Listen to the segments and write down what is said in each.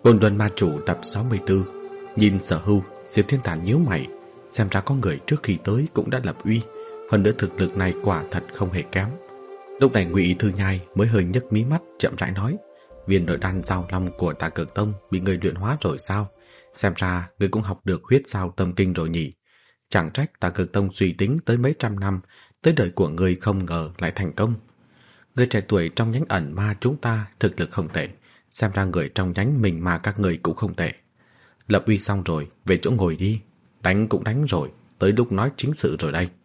Côn Luân Ma Chủ tập 64. Nhìn Sở Hưu, Diệp Thiên Tà nhíu mày, xem ra có người trước khi tới cũng đã lập uy, hơn nữa thực lực này quả thật không hề kém. Lúc này Ngụy Thư Nhai mới hơi nhấc mí mắt, chậm rãi nói: viên nội đan giao long của Tà Cực Tông bị người luyện hóa rồi sao? Xem ra người cũng học được huyết giao tâm kinh rồi nhỉ. Chẳng trách Tà Cực Tông suy tính tới mấy trăm năm, tới đời của người không ngờ lại thành công. Người trẻ tuổi trong nhánh ẩn ma chúng ta thực lực không tệ, xem ra người trong nhánh mình mà các người cũng không tệ. Lập uy xong rồi, về chỗ ngồi đi. Đánh cũng đánh rồi, tới lúc nói chính sự rồi đây.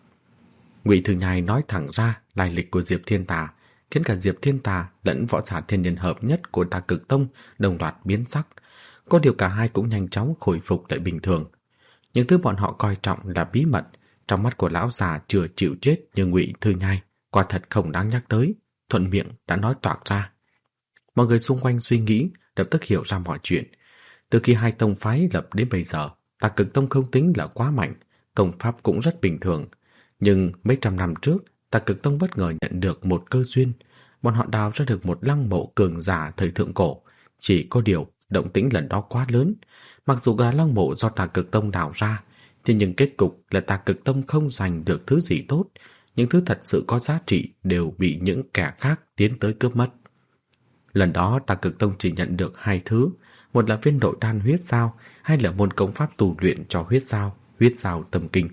Ngụy Thư Nhai nói thẳng ra lai lịch của Diệp Thiên Tà, khiến cả Diệp Thiên Tà lẫn võ giả thiên nhân hợp nhất của Tà Cực Tông đồng loạt biến sắc. Có điều cả hai cũng nhanh chóng khôi phục lại bình thường. Những thứ bọn họ coi trọng là bí mật, trong mắt của lão già chưa chịu chết như Ngụy Thư Nhai quả thật không đáng nhắc tới, thuận miệng đã nói toạc ra. Mọi người xung quanh suy nghĩ, lập tức hiểu ra mọi chuyện. Từ khi hai tông phái lập đến bây giờ, Tà Cực Tông không tính là quá mạnh, công pháp cũng rất bình thường. Nhưng mấy trăm năm trước, Tà Cực Tông bất ngờ nhận được một cơ duyên. Bọn họ đào ra được một lăng mộ cường giả thời thượng cổ. Chỉ có điều, động tĩnh lần đó quá lớn. Mặc dù là lăng mộ do Tà Cực Tông đào ra, thế nhưng kết cục là Tà Cực Tông không giành được thứ gì tốt. Những thứ thật sự có giá trị đều bị những kẻ khác tiến tới cướp mất. Lần đó Tà Cực Tông chỉ nhận được hai thứ, một là viên nội đan huyết giao, hay là môn công pháp tu luyện cho huyết giao tâm kinh.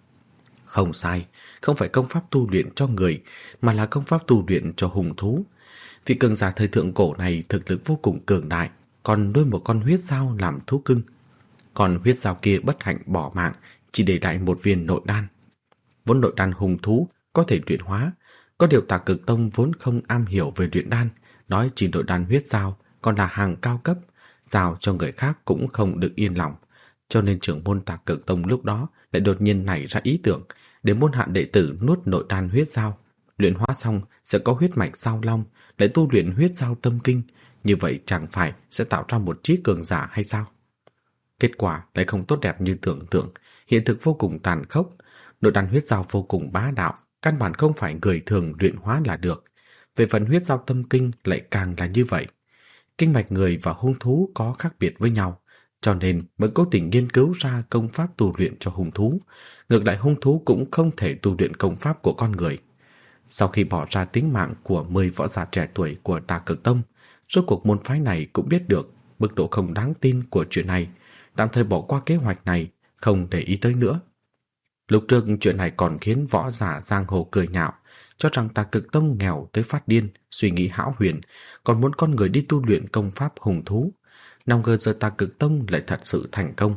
Không sai, không phải công pháp tu luyện cho người, mà là công pháp tu luyện cho hùng thú. Vị cường giả thời thượng cổ này thực lực vô cùng cường đại, còn nuôi một con huyết giao làm thú cưng. Còn huyết giao kia bất hạnh bỏ mạng, chỉ để lại một viên nội đan. Vốn nội đan hùng thú có thể luyện hóa, có điều Tà Cực Tông vốn không am hiểu về luyện đan, nói chỉ nội đan huyết giao còn là hàng cao cấp, giao cho người khác cũng không được yên lòng. Cho nên trưởng môn Tà Cực Tông lúc đó lại đột nhiên nảy ra ý tưởng để môn hạ đệ tử nuốt nội đan huyết giao, luyện hóa xong sẽ có huyết mạch giao long, lại tu luyện huyết giao tâm kinh, như vậy chẳng phải sẽ tạo ra một trí cường giả hay sao? Kết quả lại không tốt đẹp như tưởng tượng, hiện thực vô cùng tàn khốc. Nội đan huyết giao vô cùng bá đạo, căn bản không phải người thường luyện hóa là được. Về phần huyết giao tâm kinh lại càng là như vậy. Kinh mạch người và hung thú có khác biệt với nhau, cho nên mới cố tình nghiên cứu ra công pháp tu luyện cho hung thú. Ngược lại hung thú cũng không thể tu luyện công pháp của con người. Sau khi bỏ ra tính mạng của 10 võ giả trẻ tuổi của Tà Cực Tông, rốt cuộc môn phái này cũng biết được mức độ không đáng tin của chuyện này, tạm thời bỏ qua kế hoạch này, không để ý tới nữa. Lúc trước chuyện này còn khiến võ giả giang hồ cười nhạo, cho rằng Tà Cực Tông nghèo tới phát điên, suy nghĩ hão huyền, còn muốn con người đi tu luyện công pháp hùng thú. Nào ngờ giờ Tà Cực Tông lại thật sự thành công.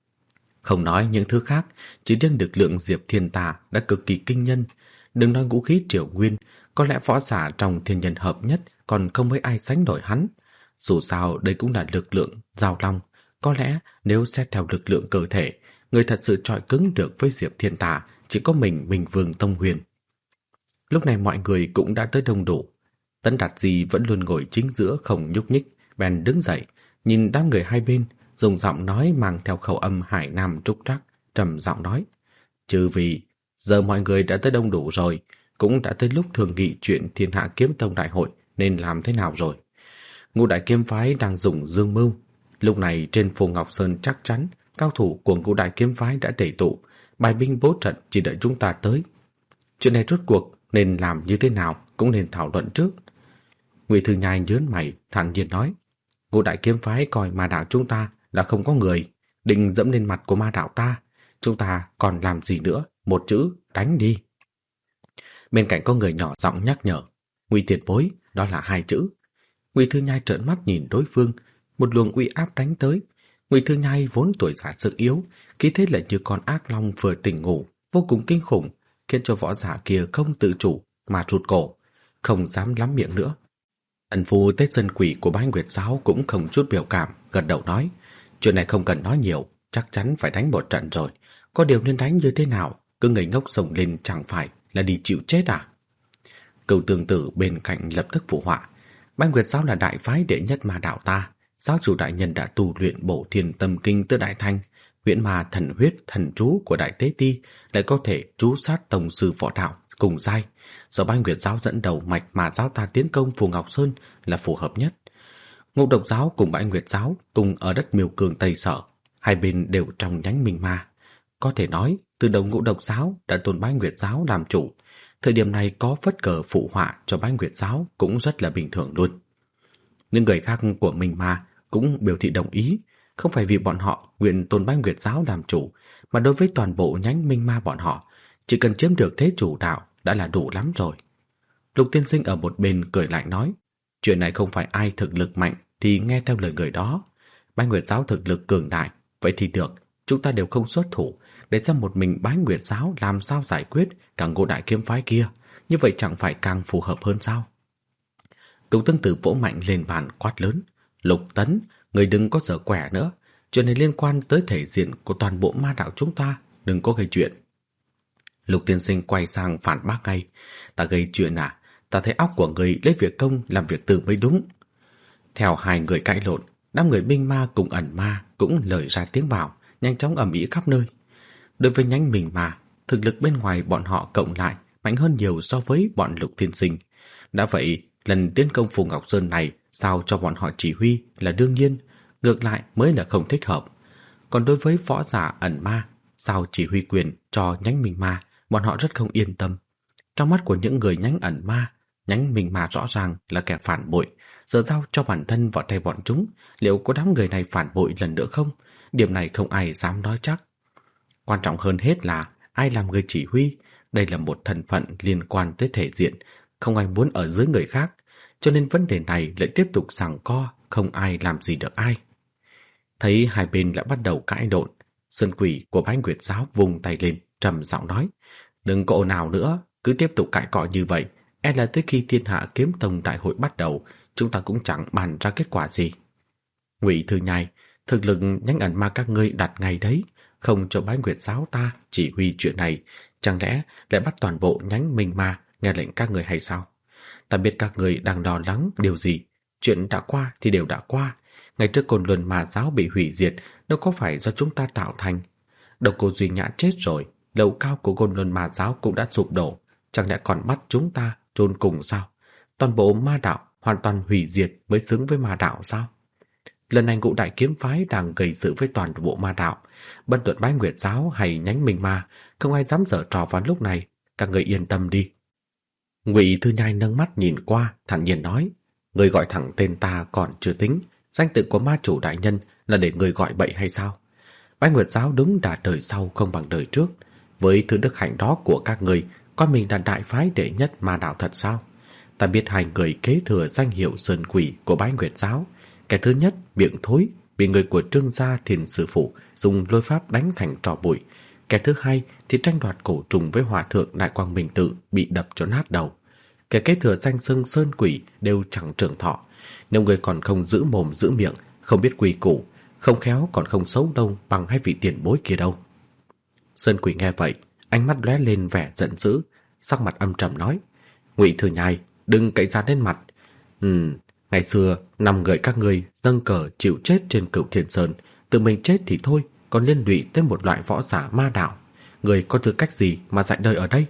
Không nói những thứ khác, chỉ riêng lực lượng Diệp Thiên Tà đã cực kỳ kinh nhân. Đừng nói vũ khí triều nguyên, có lẽ võ giả trong thiên nhân hợp nhất còn không mấy ai sánh nổi hắn. Dù sao đây cũng là lực lượng giao long, có lẽ nếu xét theo lực lượng cơ thể, người thật sự chọi cứng được với Diệp Thiên Tà chỉ có mình Vương Tông Huyền. Lúc này mọi người cũng đã tới đông đủ. Tấn Đạt Di vẫn luôn ngồi chính giữa không nhúc nhích, bèn đứng dậy, nhìn đám người hai bên, dùng giọng nói mang theo khẩu âm Hải Nam trúc trắc, trầm giọng nói: "Chư vị, giờ mọi người đã tới đông đủ rồi, cũng đã tới lúc thường nghị chuyện Thiên Hạ Kiếm Tông đại hội nên làm thế nào rồi. Ngũ đại kiếm phái đang dùng dương mưu, lúc này trên Phù Ngọc Sơn chắc chắn cao thủ của ngũ đại kiếm phái đã tề tụ, bài binh bố trận chỉ đợi chúng ta tới. Chuyện này rốt cuộc nên làm như thế nào cũng nên thảo luận trước." Ngụy Thư Nhai nhớn mày, thản nhiên nói: "Ngũ đại kiếm phái coi ma đạo chúng ta là không có người, định dẫm lên mặt của ma đạo ta, chúng ta còn làm gì nữa, một chữ, đánh đi." Bên cạnh có người nhỏ giọng nhắc nhở: "Ngụy tiền bối, đó là hai chữ." Ngụy Thư Nhai trợn mắt nhìn đối phương, một luồng uy áp đánh tới. Ngụy Thư Nhai vốn tuổi già sức yếu, khí thế lại như con ác long vừa tỉnh ngủ, vô cùng kinh khủng, khiến cho võ giả kia không tự chủ mà rụt cổ, không dám lắm miệng nữa. Ẩn phu Tết Sơn Quỷ của Bái Nguyệt Giáo cũng không chút biểu cảm, gật đầu nói: "Chuyện này không cần nói nhiều, chắc chắn phải đánh một trận rồi. Có điều nên đánh như thế nào, cứ ngây ngốc sổng lên chẳng phải là đi chịu chết à?" Cửu Tương Tử bên cạnh lập tức phụ họa: "Bái Nguyệt Giáo là đại phái đệ nhất ma đạo ta, giáo chủ đại nhân đã tu luyện Bổ Thiên Tâm Kinh tới đại thành, huyễn ma thần huyết thần chú của Đại Tế Ti lại có thể trú sát tổng sư võ đạo cùng giai, do Bái Nguyệt Giáo dẫn đầu mạch mà giáo ta tiến công Phù Ngọc Sơn là phù hợp nhất. Ngũ Độc giáo cùng Bãi Nguyệt giáo cùng ở đất Miêu Cương Tây Sở, hai bên đều trong nhánh Minh Ma. Có thể nói, từ đầu Ngũ Độc giáo đã tôn Bãi Nguyệt giáo làm chủ, thời điểm này có phất cờ phụ họa cho Bãi Nguyệt giáo cũng rất là bình thường luôn. Những người khác của Minh Ma cũng biểu thị đồng ý, không phải vì bọn họ nguyện tôn Bãi Nguyệt giáo làm chủ, mà đối với toàn bộ nhánh Minh Ma bọn họ, chỉ cần chiếm được thế chủ đạo đã là đủ lắm rồi. Lục Tiên Sinh ở một bên cười lạnh nói, chuyện này không phải ai thực lực mạnh thì nghe theo lời người đó. Bái Nguyệt giáo thực lực cường đại, vậy thì được, chúng ta đều không xuất thủ, để xem một mình Bái Nguyệt giáo làm sao giải quyết cả Ngũ Đại kiếm phái kia, như vậy chẳng phải càng phù hợp hơn sao? Cửu Tương Tử vỗ mạnh lên bàn quát lớn, Lục Tấn, người đừng có giở quẻ nữa, chuyện này liên quan tới thể diện của toàn bộ ma đạo chúng ta, đừng có gây chuyện. Lục Tiên Sinh quay sang phản bác ngay, ta gây chuyện à? Ta thấy óc của người lấy việc công làm việc tư mới đúng. Theo hai người cãi lộn, đám người Minh Ma cùng ẩn ma cũng lời ra tiếng vào, nhanh chóng ầm ĩ khắp nơi. Đối với nhánh Minh Ma, thực lực bên ngoài bọn họ cộng lại mạnh hơn nhiều so với bọn Lục Tiên Sinh. Đã vậy, lần tiến công Phù Ngọc Sơn này giao cho bọn họ chỉ huy là đương nhiên, ngược lại mới là không thích hợp. Còn đối với võ giả ẩn ma, giao chỉ huy quyền cho nhánh Minh Ma, bọn họ rất không yên tâm. Trong mắt của những người nhánh ẩn ma, nhánh Minh Ma rõ ràng là kẻ phản bội, giờ giao cho bản thân vào tay bọn chúng, liệu có đám người này phản bội lần nữa không? Điểm này không ai dám nói chắc. Quan trọng hơn hết là ai làm người chỉ huy, đây là một thân phận liên quan tới thể diện, không ai muốn ở dưới người khác, cho nên vấn đề này lại tiếp tục giằng co, không ai làm gì được ai. Thấy hai bên lại bắt đầu cãi lộn, Sơn Quỷ của Bái Nguyệt giáo vùng tay lên, trầm giọng nói, đừng có ồn ào nữa, cứ tiếp tục cãi cọ như vậy, e là tới khi Thiên Hạ Kiếm Tông đại hội bắt đầu, chúng ta cũng chẳng bàn ra kết quả gì. Ngụy Thư Nhai, thực lực nhánh ẩn ma các ngươi đặt ngay đấy, không cho Bái Nguyệt giáo ta chỉ huy chuyện này, chẳng lẽ lại bắt toàn bộ nhánh Minh Ma nghe lệnh các người hay sao? Ta biết các người đang lo lắng điều gì, chuyện đã qua thì đều đã qua. Ngày trước Côn Luân Ma giáo bị hủy diệt, đâu có phải do chúng ta tạo thành. Độc Cô Duy Nhã chết rồi, lầu cao của Côn Luân Ma giáo cũng đã sụp đổ, chẳng lẽ còn bắt chúng ta chôn cùng sao? Toàn bộ ma đạo hoàn toàn hủy diệt mới xứng với ma đạo sao? Lần này Ngũ Đại kiếm phái đang gây sự với toàn bộ ma đạo, bất luận Bái Nguyệt giáo hay nhánh Minh Ma, không ai dám giở trò vào lúc này, các người yên tâm đi. Ngụy Thư Nhai nâng mắt nhìn qua, thản nhiên nói, người gọi thẳng tên ta còn chưa tính, danh tự của ma chủ đại nhân là để người gọi bậy hay sao? Bái Nguyệt giáo đúng là đời sau không bằng đời trước, với thứ đức hạnh đó của các người, coi mình là đại phái đệ nhất ma đạo thật sao? Ta biết hai người kế thừa danh hiệu Sơn Quỷ của Bái Nguyệt giáo, kẻ thứ nhất miệng thối bị người của Trương gia Thiền sư phụ dùng lôi pháp đánh thành tro bụi, kẻ thứ hai thì tranh đoạt cổ trùng với hòa thượng Đại Quang Minh Tự bị đập cho nát đầu. Kẻ kế thừa danh xưng Sơn Quỷ đều chẳng trường thọ, nếu người còn không giữ mồm giữ miệng, không biết quy củ, không khéo còn không xấu đâu bằng hai vị tiền bối kia đâu. Sơn Quỷ nghe vậy, ánh mắt lóe lên vẻ giận dữ, sắc mặt âm trầm nói, Ngụy Thư Nhai, đừng cậy ra lên mặt. Ngày xưa 5 người các ngươi dâng cờ chịu chết trên Cửu Thiên Sơn, tự mình chết thì thôi, còn liên lụy tới một loại võ giả ma đạo, người có tư cách gì mà dạy đời ở đây?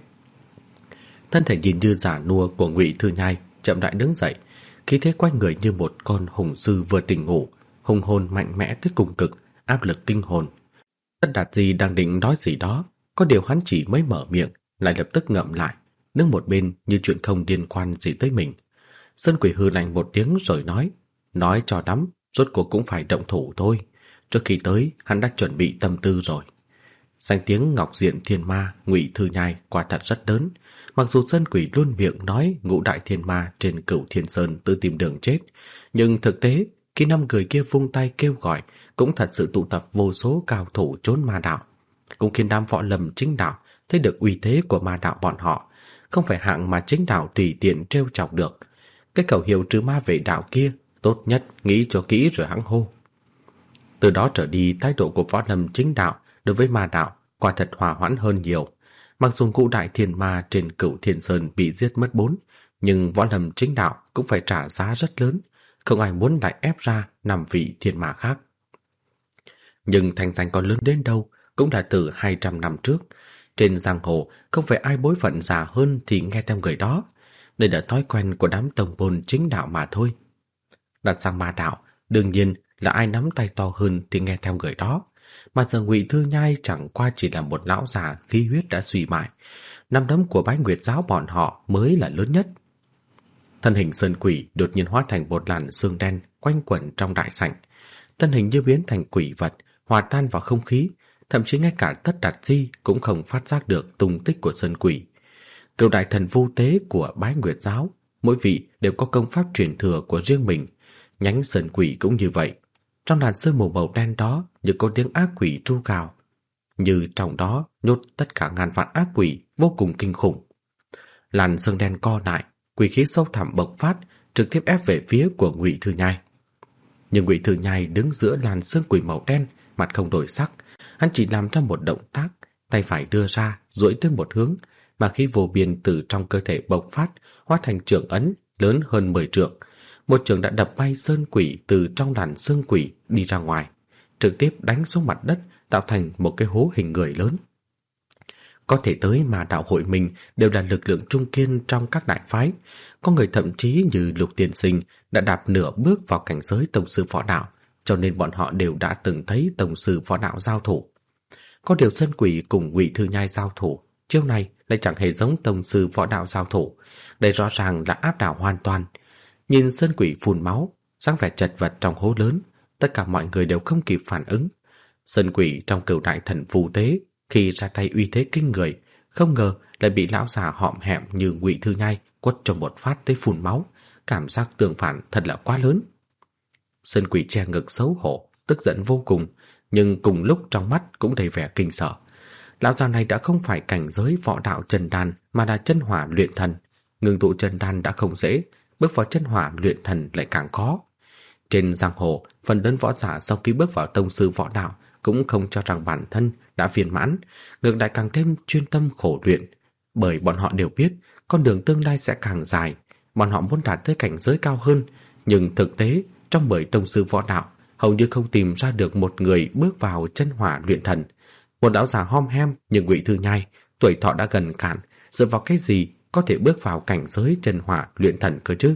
Thân thể nhìn như giả nua của Ngụy Thư Nhai chậm rãi đứng dậy, khí thế quanh người như một con hùng sư vừa tỉnh ngủ, hùng hồn mạnh mẽ tới cùng cực, áp lực kinh hồn. Tất Đạt Di đang định nói gì đó, có điều hắn chỉ mới mở miệng lại lập tức ngậm lại, đứng một bên như chuyện không liên quan gì tới mình. Sơn Quỷ hừ lạnh một tiếng rồi nói cho lắm, rốt cuộc cũng phải động thủ thôi. Trước khi tới, hắn đã chuẩn bị tâm tư rồi. Danh tiếng Ngọc Diện Thiên Ma Ngụy Thư Nhai quả thật rất lớn. Mặc dù Sơn Quỷ luôn miệng nói Ngũ Đại Thiên Ma trên Cửu Thiên Sơn tự tìm đường chết, nhưng thực tế khi 5 người kia vung tay kêu gọi cũng thật sự tụ tập vô số cao thủ trốn ma đạo, cũng khiến đám võ lâm chính đạo thấy được uy thế của ma đạo bọn họ, không phải hạng mà chính đạo tùy tiện trêu chọc được. Cái khẩu hiệu trừ ma vệ đạo kia, tốt nhất nghĩ cho kỹ rồi hẵng hô. Từ đó trở đi, thái độ của võ lâm chính đạo đối với ma đạo quả thật hòa hoãn hơn nhiều. Mặc dù Ngũ Đại Thiên Ma trên Cửu Thiên Sơn bị giết mất 4, nhưng võ lâm chính đạo cũng phải trả giá rất lớn, không ai muốn lại ép ra 5 vị thiên ma khác. Nhưng thành danh còn lớn đến đâu cũng là từ 200 năm trước. Trên giang hồ không phải ai bối phận già hơn thì nghe theo người đó. Đây là thói quen của đám tông môn chính đạo mà thôi. Đặt sang ma đạo, đương nhiên là ai nắm tay to hơn thì nghe theo người đó. Mà giờ Ngụy Thư Nhai chẳng qua chỉ là một lão già khí huyết đã suy bại. Nắm đấm của Bái Nguyệt giáo bọn họ mới là lớn nhất. Thân hình sơn quỷ đột nhiên hóa thành một làn sương đen quanh quẩn trong đại sảnh. Thân hình như biến thành quỷ vật, hòa tan vào không khí, thậm chí ngay cả Tất Đạt Di cũng không phát giác được tung tích của sơn quỷ. Cửu đại thần vu tế của Bái Nguyệt giáo, mỗi vị đều có công pháp truyền thừa của riêng mình. Nhánh sơn quỷ cũng như vậy. Trong làn sương mù màu đen đó như có tiếng ác quỷ tru cào, như trong đó nhốt tất cả ngàn vạn ác quỷ vô cùng kinh khủng. Làn sương đen co lại, quỷ khí sâu thẳm bộc phát, trực tiếp ép về phía của Ngụy Thư Nhai. Nhưng Ngụy Thư Nhai đứng giữa làn sương quỷ màu đen, mặt không đổi sắc, hắn chỉ làm ra một động tác, tay phải đưa ra, duỗi tới một hướng, mà khí vô biên từ trong cơ thể bộc phát, hóa thành chưởng ấn lớn hơn 10 trượng. Một chưởng đã đập bay sơn quỷ từ trong làn sương quỷ đi ra ngoài, trực tiếp đánh xuống mặt đất, tạo thành một cái hố hình người lớn. Có thể tới mà đạo hội mình đều là lực lượng trung kiên trong các đại phái. Có người thậm chí như Lục Tiên Sinh đã đạp nửa bước vào cảnh giới tông sư võ đạo, cho nên bọn họ đều đã từng thấy tông sư võ đạo giao thủ. Có điều sơn quỷ cùng Ngụy Thư Nhai giao thủ, chiêu này lại chẳng hề giống tông sư võ đạo giao thủ. Đây rõ ràng là áp đảo hoàn toàn. Nhìn sơn quỷ phun máu, dáng vẻ chật vật trong hố lớn, tất cả mọi người đều không kịp phản ứng. Sơn quỷ trong Cửu đại thần phù tế khi ra tay uy thế kinh người, không ngờ lại bị lão già hõm hẹm như Ngụy Thư Nhai quất cho một phát tới phun máu. Cảm giác tương phản thật là quá lớn. Sơn quỷ che ngực xấu hổ, tức giận vô cùng, nhưng cùng lúc trong mắt cũng đầy vẻ kinh sợ. Lão già này đã không phải cảnh giới võ đạo chân đan, mà là chân hỏa luyện thần. Ngưng tụ chân đan đã không dễ, bước vào chân hỏa luyện thần lại càng khó. Trên giang hồ, phần lớn võ giả sau khi bước vào tông sư võ đạo cũng không cho rằng bản thân đã viên mãn, ngược lại càng thêm chuyên tâm khổ luyện, bởi bọn họ đều biết con đường tương lai sẽ càng dài. Bọn họ muốn đạt tới cảnh giới cao hơn, nhưng thực tế trong 10 tông sư võ đạo hầu như không tìm ra được một người bước vào chân hỏa luyện thần. Một lão già hom hem như Ngụy Thư Nhai, tuổi thọ đã gần cạn, dựa vào cái gì có thể bước vào cảnh giới chân hỏa luyện thần cơ chứ?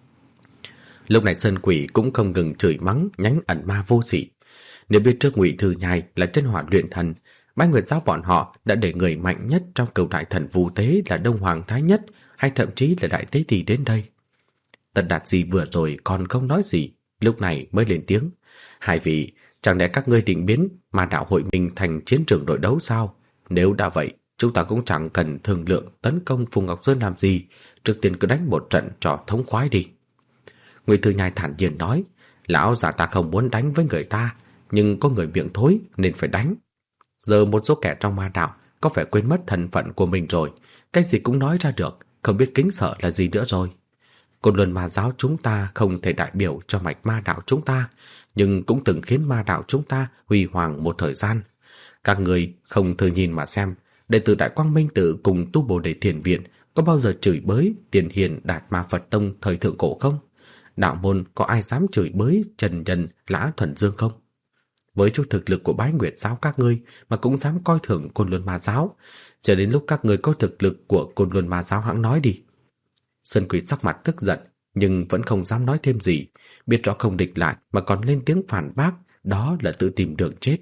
Lúc này sơn quỷ cũng không ngừng chửi mắng nhánh ẩn ma vô sỉ. Nếu biết trước Ngụy Thư Nhai là chân hỏa luyện thần, Bái Nguyệt giáo bọn họ đã để người mạnh nhất trong Cửu đại thần vu tế là Đông Hoàng Thái Nhất, hay thậm chí là Đại Tế Tỷ đến đây. Tất Đạt Di vừa rồi còn không nói gì, lúc này mới lên tiếng. Hai vị, chẳng lẽ các ngươi định biến mà đạo hội mình thành chiến trường đội đấu sao? Nếu đã vậy, chúng ta cũng chẳng cần thương lượng tấn công Phùng Ngọc Sơn làm gì, trước tiên cứ đánh một trận cho thống khoái đi. Ngụy Thư Nhai thản nhiên nói, lão già ta không muốn đánh với người ta, nhưng có người miệng thối nên phải đánh. Giờ một số kẻ trong ma đạo có vẻ quên mất thân phận của mình rồi, cái gì cũng nói ra được, không biết kính sợ là gì nữa rồi. Côn Luân Ma giáo chúng ta không thể đại biểu cho mạch ma đạo chúng ta, nhưng cũng từng khiến ma đạo chúng ta huy hoàng một thời gian. Các người không thử nhìn mà xem, đệ tử Đại Quang Minh Tự cùng Tu Bồ Đề Thiền Viện có bao giờ chửi bới Tiền Hiền Đạt Ma Phật Tông thời thượng cổ không? Đạo môn có ai dám chửi bới Trần Nhân Lã Thuần Dương không? Với chút thực lực của Bái Nguyệt giáo các ngươi mà cũng dám coi thường Côn Luân Ma giáo, chờ đến lúc các ngươi có thực lực của Côn Luân Ma giáo hãng nói đi. Sơn quỷ sắc mặt tức giận, nhưng vẫn không dám nói thêm gì, biết rõ không địch lại mà còn lên tiếng phản bác, đó là tự tìm đường chết.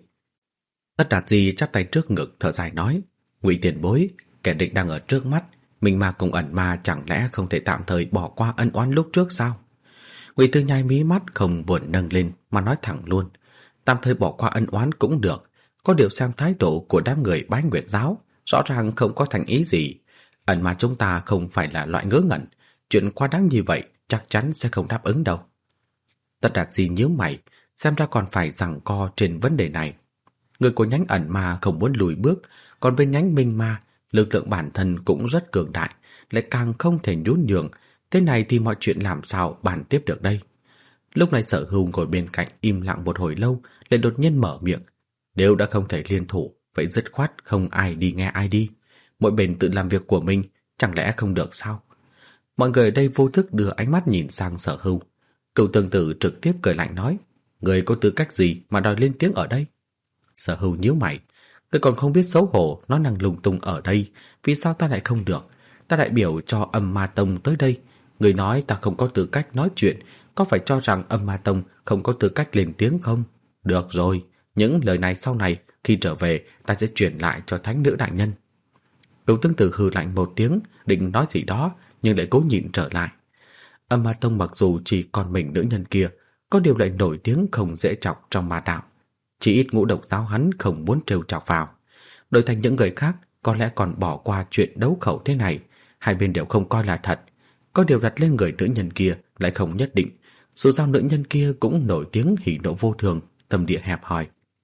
Tất Đạt Di chắp tay trước ngực thở dài nói, Ngụy tiền bối, kẻ địch đang ở trước mắt, mình mà cùng ẩn ma chẳng lẽ không thể tạm thời bỏ qua ân oán lúc trước sao? Ngụy Thư Nhai mí mắt không buồn nâng lên mà nói thẳng luôn, tạm thời bỏ qua ân oán cũng được, có điều xem thái độ của đám người Bái Nguyệt giáo, rõ ràng không có thành ý gì. Ẩn mà chúng ta không phải là loại ngớ ngẩn, chuyện quá đáng như vậy chắc chắn sẽ không đáp ứng đâu. Tất Đạt Di nhíu mày, xem ra còn phải giằng co trên vấn đề này. Người của nhánh ẩn ma không muốn lùi bước, còn bên nhánh minh ma, lực lượng bản thân cũng rất cường đại, lại càng không thể nhún nhường. Thế này thì mọi chuyện làm sao bàn tiếp được đây? Lúc này Sở Hưu ngồi bên cạnh im lặng một hồi lâu, lại đột nhiên mở miệng. Nếu đã không thể liên thủ, vậy dứt khoát không ai đi nghe ai đi. Mỗi bên tự làm việc của mình, chẳng lẽ không được sao? Mọi người ở đây vô thức đưa ánh mắt nhìn sang Sở Hưu. Cửu Tương Tử trực tiếp cười lạnh nói, người có tư cách gì mà đòi lên tiếng ở đây? Sở Hưu nhíu mày, người còn không biết xấu hổ nói năng lung tung ở đây, vì sao ta lại không được? Ta đại biểu cho Âm Ma Tông tới đây, người nói ta không có tư cách nói chuyện, có phải cho rằng Âm Ma Tông không có tư cách lên tiếng không? Được rồi, những lời này sau này khi trở về ta sẽ truyền lại cho thánh nữ đại nhân. Cửu Tương Tử hừ lạnh một tiếng, định nói gì đó nhưng lại cố nhịn trở lại. Âm Ma Tông mặc dù chỉ còn mình nữ nhân kia, có điều lại nổi tiếng không dễ chọc trong ma đạo. Chỉ ít Ngũ Độc giáo hắn không muốn trêu chọc vào. Đổi thành những người khác có lẽ còn bỏ qua chuyện đấu khẩu thế này, hai bên đều không coi là thật. Có điều đặt lên người nữ nhân kia lại không nhất định. Dù sao nữ nhân kia cũng nổi tiếng hỉ nộ vô thường, tâm địa hẹp hòi.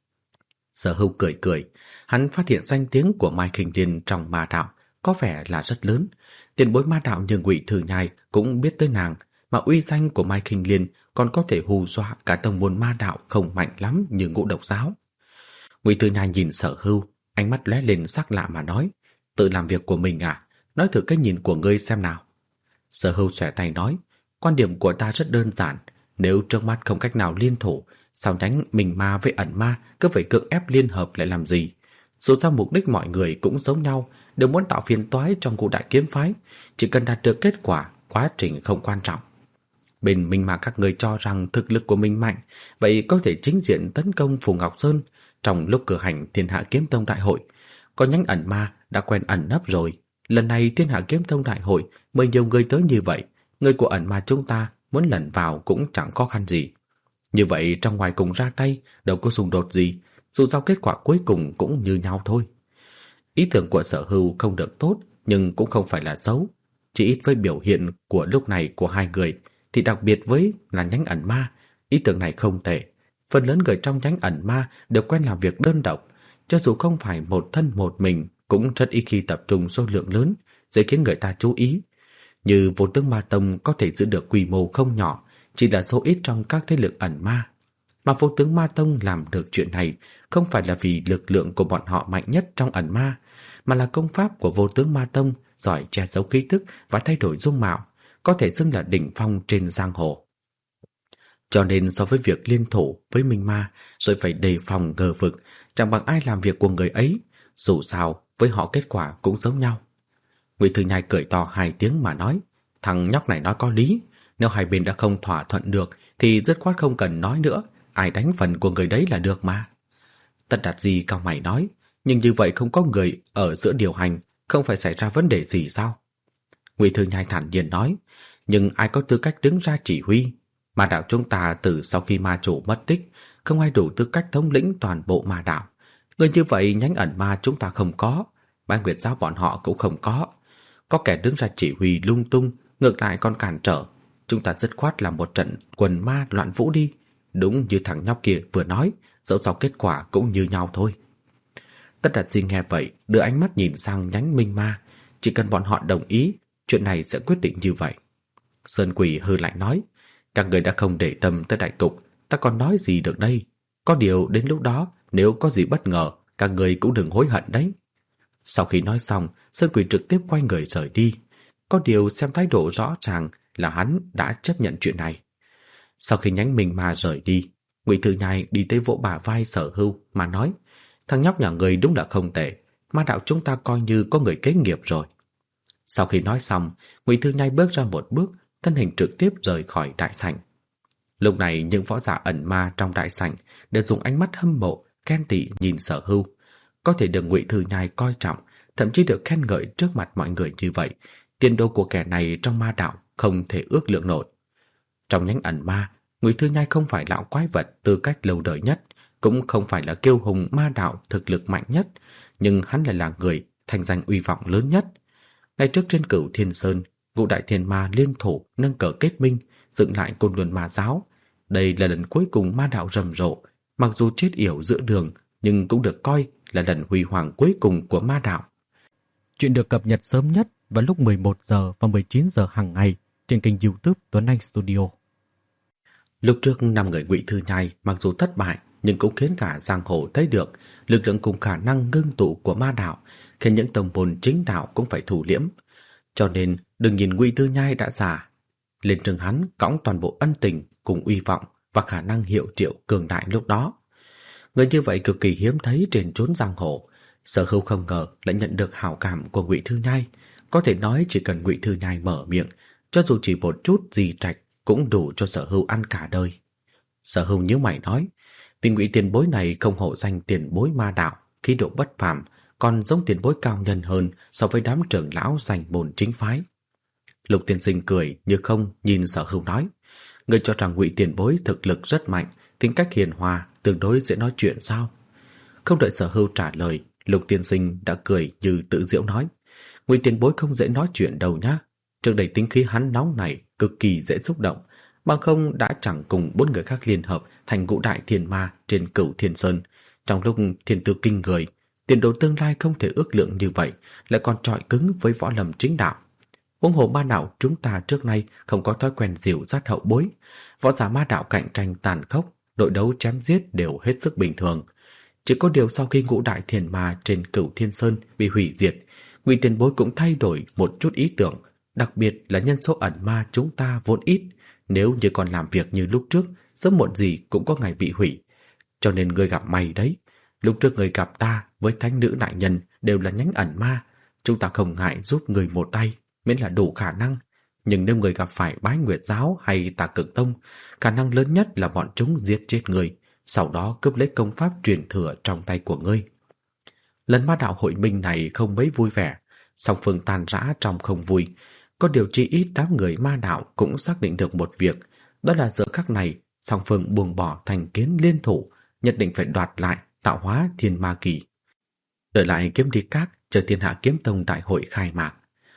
Sở Hưu cười cười, hắn phát hiện danh tiếng của Mai Khinh Liên trong ma đạo có vẻ là rất lớn. Tiền bối ma đạo như Ngụy Thư Nhai cũng biết tới nàng, mà uy danh của Mai Khinh Liên còn có thể hù dọa cả tông môn ma đạo không mạnh lắm như Ngũ Độc giáo. Ngụy Thư Nhai nhìn Sở Hưu, ánh mắt lóe lên sắc lạ mà nói, tự làm việc của mình à? Nói thử cái nhìn của ngươi xem nào. Sở Hưu xòe tay nói, quan điểm của ta rất đơn giản, nếu trước mắt không cách nào liên thủ, sao nhánh mình ma với ẩn ma cứ phải cưỡng ép liên hợp lại làm gì? Dù sao mục đích mọi người cũng giống nhau, đều muốn tạo phiền toái trong Ngũ Đại Kiếm phái, chỉ cần đạt được kết quả, quá trình không quan trọng. Bên mình mà các người cho rằng thực lực của mình mạnh, vậy có thể chính diện tấn công Phù Ngọc Sơn trong lúc cử hành Thiên Hạ Kiếm Tông đại hội. Có nhánh ẩn ma đã quen ẩn nấp rồi, lần này Thiên Hạ Kiếm Tông đại hội mời nhiều người tới như vậy, người của ẩn ma chúng ta muốn lẩn vào cũng chẳng khó khăn gì. Như vậy trong ngoài cùng ra tay đâu có xung đột gì, dù sao kết quả cuối cùng cũng như nhau thôi. Ý tưởng của Sở Hưu không được tốt nhưng cũng không phải là xấu, chỉ ít với biểu hiện của lúc này của hai người thì đặc biệt với là nhánh ẩn ma, ý tưởng này không tệ. Phần lớn người trong nhánh ẩn ma đều quen làm việc đơn độc, cho dù không phải một thân một mình cũng rất ít khi tập trung số lượng lớn, dễ khiến người ta chú ý. Như Vô Tướng Ma Tông có thể giữ được quy mô không nhỏ, chỉ là số ít trong các thế lực ẩn ma. Mà Vô Tướng Ma Tông làm được chuyện này không phải là vì lực lượng của bọn họ mạnh nhất trong ẩn ma, mà là công pháp của Vô Tướng Ma Tông giỏi che giấu khí tức và thay đổi dung mạo, có thể xưng là đỉnh phong trên giang hồ. Cho nên so với việc liên thủ với Minh Ma rồi phải đề phòng ngờ vực, chẳng bằng ai làm việc của người ấy, dù sao với họ kết quả cũng giống nhau. Ngụy Thư Nhai cười to hai tiếng mà nói, thằng nhóc này nói có lý, nếu hai bên đã không thỏa thuận được thì dứt khoát không cần nói nữa, ai đánh phần của người đấy là được mà. Tất Đạt Di cao mày nói, nhưng như vậy không có người ở giữa điều hành, không phải xảy ra vấn đề gì sao? Ngụy Thư Nhai thản nhiên nói, nhưng ai có tư cách đứng ra chỉ huy? Ma đạo chúng ta từ sau khi ma chủ mất tích, không ai đủ tư cách thống lĩnh toàn bộ ma đạo. Người như vậy nhánh ẩn ma chúng ta không có, Bái Nguyệt giáo bọn họ cũng không có. Có kẻ đứng ra chỉ huy lung tung, ngược lại còn cản trở. Chúng ta dứt khoát làm một trận quần ma loạn vũ đi. Đúng như thằng nhóc kia vừa nói, dẫu sao kết quả cũng như nhau thôi. Tất Đạt Di nghe vậy, đưa ánh mắt nhìn sang nhánh Minh Ma. Chỉ cần bọn họ đồng ý, chuyện này sẽ quyết định như vậy. Sơn Quỷ hừ lạnh nói, các người đã không để tâm tới đại cục, ta còn nói gì được đây? Có điều đến lúc đó, nếu có gì bất ngờ, các người cũng đừng hối hận đấy. Sau khi nói xong, Sơn Quỷ trực tiếp quay người rời đi. Có điều xem thái độ rõ ràng là hắn đã chấp nhận chuyện này. Sau khi nhánh Minh Ma rời đi, Ngụy Thư Nhai đi tới vỗ bả vai Sở Hưu mà nói, thằng nhóc nhà người đúng là không tệ, ma đạo chúng ta coi như có người kế nghiệp rồi. Sau khi nói xong, Ngụy Thư Nhai bước ra một bước, thân hình trực tiếp rời khỏi đại sảnh. Lúc này những võ giả ẩn ma trong đại sảnh đều dùng ánh mắt hâm mộ, ghen tị nhìn Sở Hưu. Có thể được Ngụy Thư Nhai coi trọng, thậm chí được khen ngợi trước mặt mọi người như vậy, tiền đồ của kẻ này trong ma đạo không thể ước lượng nổi. Trong nhánh ẩn ma, Ngụy Thư Nhai không phải lão quái vật tư cách lâu đời nhất, cũng không phải là kiêu hùng ma đạo thực lực mạnh nhất, nhưng hắn lại là người thành danh uy vọng lớn nhất. Ngày trước trên Cửu Thiên Sơn, Ngũ Đại Thiên Ma liên thủ nâng cờ kết minh, dựng lại Côn Luân Ma giáo. Đây là lần cuối cùng ma đạo rầm rộ, mặc dù chết yểu giữa đường, nhưng cũng được coi là lần huy hoàng cuối cùng của ma đạo. Chuyện được cập nhật sớm nhất vào lúc 11 giờ và 19 giờ hàng ngày trên kênh YouTube Tuấn Anh Studio. Lúc trước 5 người Ngụy Thư Nhai mặc dù thất bại nhưng cũng khiến cả giang hồ thấy được lực lượng cùng khả năng ngưng tụ của ma đạo, khiến những tông môn chính đạo cũng phải thủ liễm. Cho nên đừng nhìn Ngụy Thư Nhai đã già, lên lưng hắn cõng toàn bộ ân tình cùng uy vọng và khả năng hiệu triệu cường đại lúc đó. Người như vậy cực kỳ hiếm thấy trên chốn giang hồ. Sở Hưu không ngờ lại nhận được hảo cảm của Ngụy Thư Nhai. Có thể nói chỉ cần Ngụy Thư Nhai mở miệng, cho dù chỉ một chút gì trạch, cũng đủ cho Sở Hưu ăn cả đời. Sở Hưu nhíu mày nói, vì Ngụy tiền bối này không hổ danh tiền bối ma đạo, khí độ bất phàm, còn giống tiền bối cao nhân hơn so với đám trưởng lão danh môn chính phái. Lục tiên sinh cười như không nhìn Sở Hưu nói, ngươi cho rằng Ngụy tiền bối thực lực rất mạnh, tính cách hiền hòa, tương đối dễ nói chuyện sao? Không đợi Sở Hưu trả lời, Lục tiên sinh đã cười như tự giễu nói, Ngụy tiền bối không dễ nói chuyện đâu nhá. Trước đây tính khí hắn nóng này cực kỳ dễ xúc động, bằng không đã chẳng cùng 4 người khác liên hợp thành ngũ đại thiên ma trên Cửu Thiên Sơn. Trong lúc thiên tư kinh người, tiền đồ tương lai không thể ước lượng như vậy, lại còn chọi cứng với võ lâm chính đạo. Huống hồ ma đạo chúng ta trước nay không có thói quen dìu dắt hậu bối, võ giả ma đạo cạnh tranh tàn khốc, đội đấu chém giết đều hết sức bình thường. Chỉ có điều sau khi ngũ đại thiên ma trên Cửu Thiên Sơn bị hủy diệt, Ngụy tiền bối cũng thay đổi một chút ý tưởng, đặc biệt là nhân số ẩn ma chúng ta vốn ít, nếu như còn làm việc như lúc trước, sớm muộn gì cũng có ngày bị hủy. Cho nên ngươi gặp may đấy. Lúc trước ngươi gặp ta với thánh nữ đại nhân đều là nhánh ẩn ma, chúng ta không ngại giúp người một tay, miễn là đủ khả năng. Nhưng nếu người gặp phải Bái Nguyệt Giáo hay Tà Cực Tông, khả năng lớn nhất là bọn chúng giết chết người, sau đó cướp lấy công pháp truyền thừa trong tay của ngươi. Lần ma đạo hội minh này không mấy vui vẻ, song phương tàn rã trong không vui. Có điều chi ít đám người ma đạo cũng xác định được một việc, đó là giờ khắc này song phương buông bỏ thành kiến liên thủ, nhất định phải đoạt lại tạo hóa thiên ma kỳ. Đợi lại kiếm đi các, chờ Thiên Hạ Kiếm Tông đại hội khai mạc.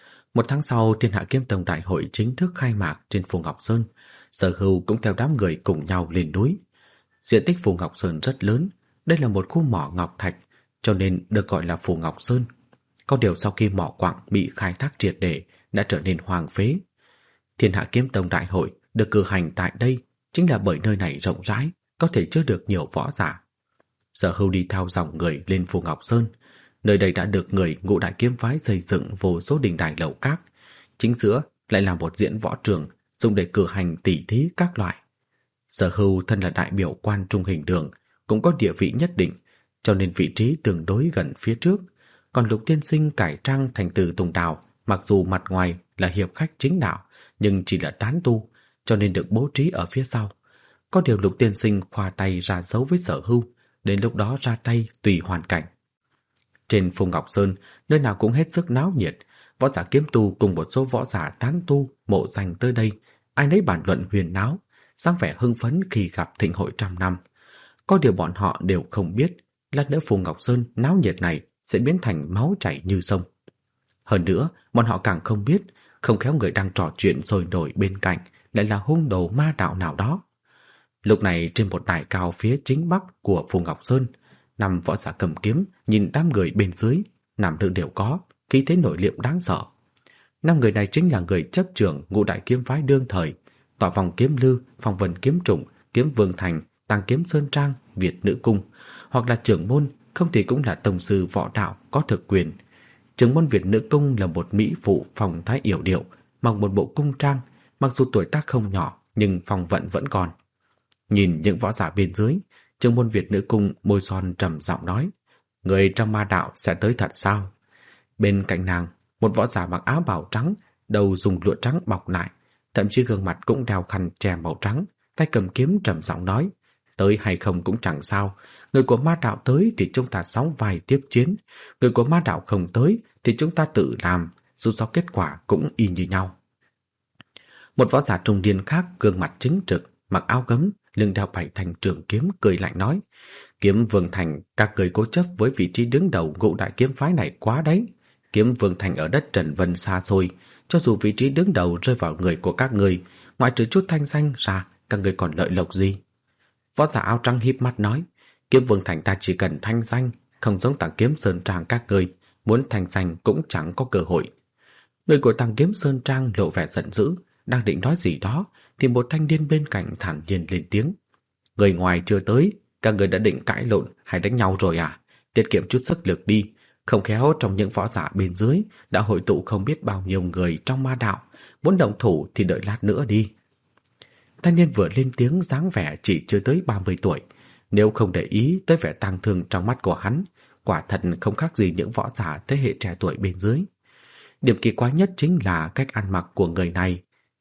1 tháng sau, Thiên Hạ Kiếm Tông đại hội chính thức khai mạc trên Phù Ngọc Sơn. Sở Hưu cũng theo đám người cùng nhau lên núi. Diện tích Phù Ngọc Sơn rất lớn, đây là một khu mỏ ngọc thạch, cho nên được gọi là Phù Ngọc Sơn. Có điều sau khi mỏ quặng bị khai thác triệt để đã trở nên hoang phế. Thiên Hạ Kiếm Tông đại hội được cử hành tại đây chính là bởi nơi này rộng rãi, có thể chứa được nhiều võ giả. Sở Hưu đi theo dòng người lên Phù Ngọc Sơn. Nơi đây đã được người ngũ đại kiếm phái xây dựng vô số đình đài lầu các. Chính giữa lại là một diễn võ trường dùng để cử hành tỷ thí các loại. Sở Hưu thân là đại biểu quan trung hình đường, cũng có địa vị nhất định, cho nên vị trí tương đối gần phía trước. Còn Lục tiên sinh cải trang thành Từ Tùng Đào, mặc dù mặt ngoài là hiệp khách chính đạo, nhưng chỉ là tán tu, cho nên được bố trí ở phía sau. Có điều Lục tiên sinh khoa tay ra dấu với Sở Hưu, đến lúc đó ra tay tùy hoàn cảnh. Trên Phù Ngọc Sơn, nơi nào cũng hết sức náo nhiệt, võ giả kiếm tu cùng một số võ giả tán tu mộ danh tới đây, ai nấy bàn luận huyền náo, dáng vẻ hưng phấn khi gặp thịnh hội trăm năm. Có điều bọn họ đều không biết, lát nữa Phù Ngọc Sơn náo nhiệt này sẽ biến thành máu chảy như sông. Hơn nữa, bọn họ càng không biết, không khéo người đang trò chuyện sôi nổi bên cạnh lại là hung đồ ma đạo nào đó. Lúc này trên một đài cao phía chính bắc của Phù Ngọc Sơn, 5 võ giả cầm kiếm nhìn đám người bên dưới, nam nữ đều có, khí thế nổi liệm đáng sợ. 5 người này chính là người chấp trưởng ngũ đại kiếm phái đương thời, Tọa Vòng Kiếm Lư, Phong Vân Kiếm Trùng, Kiếm Vương Thành, Tàng Kiếm Sơn Trang, Việt Nữ Cung, hoặc là trưởng môn, không thì cũng là tông sư võ đạo có thực quyền. Trưởng môn Việt Nữ Cung là một mỹ phụ phong thái yểu điệu, mặc một bộ cung trang, mặc dù tuổi tác không nhỏ nhưng phong vận vẫn còn. Nhìn những võ giả bên dưới, trưởng môn Việt Nữ Cung môi son trầm giọng nói, người trong ma đạo sẽ tới thật sao? Bên cạnh nàng, một võ giả mặc áo bào trắng, đầu dùng lụa trắng bọc lại, thậm chí gương mặt cũng đeo khăn che màu trắng, tay cầm kiếm trầm giọng nói, tới hay không cũng chẳng sao, người của ma đạo tới thì chúng ta sóng vai tiếp chiến, người của ma đạo không tới thì chúng ta tự làm, dù sao kết quả cũng y như nhau. Một võ giả trung niên khác gương mặt chính trực, mặc áo gấm, lưng đeo 7 thanh trường kiếm, cười lạnh nói, Kiếm Vương Thành, các người cố chấp với vị trí đứng đầu ngũ đại kiếm phái này quá đấy. Kiếm Vương Thành ở đất Trần Vân xa xôi, cho dù vị trí đứng đầu rơi vào người của các người, ngoại trừ chút thanh danh ra, các người còn lợi lộc gì? Võ giả áo trắng híp mắt nói, Kiếm Vương Thành ta chỉ cần thanh danh, không giống Tàng Kiếm Sơn Trang các người, muốn thanh danh cũng chẳng có cơ hội. Người của Tàng Kiếm Sơn Trang lộ vẻ giận dữ, đang định nói gì đó, thì một thanh niên bên cạnh thản nhiên lên tiếng. Người ngoài chưa tới, các người đã định cãi lộn hay đánh nhau rồi à? Tiết kiệm chút sức lực đi, không khéo trong những võ giả bên dưới đã hội tụ không biết bao nhiêu người trong ma đạo, muốn động thủ thì đợi lát nữa đi. Thanh niên vừa lên tiếng dáng vẻ chỉ chưa tới 30 tuổi, nếu không để ý tới vẻ tang thương trong mắt của hắn, quả thật không khác gì những võ giả thế hệ trẻ tuổi bên dưới. Điểm kỳ quái nhất chính là cách ăn mặc của người này,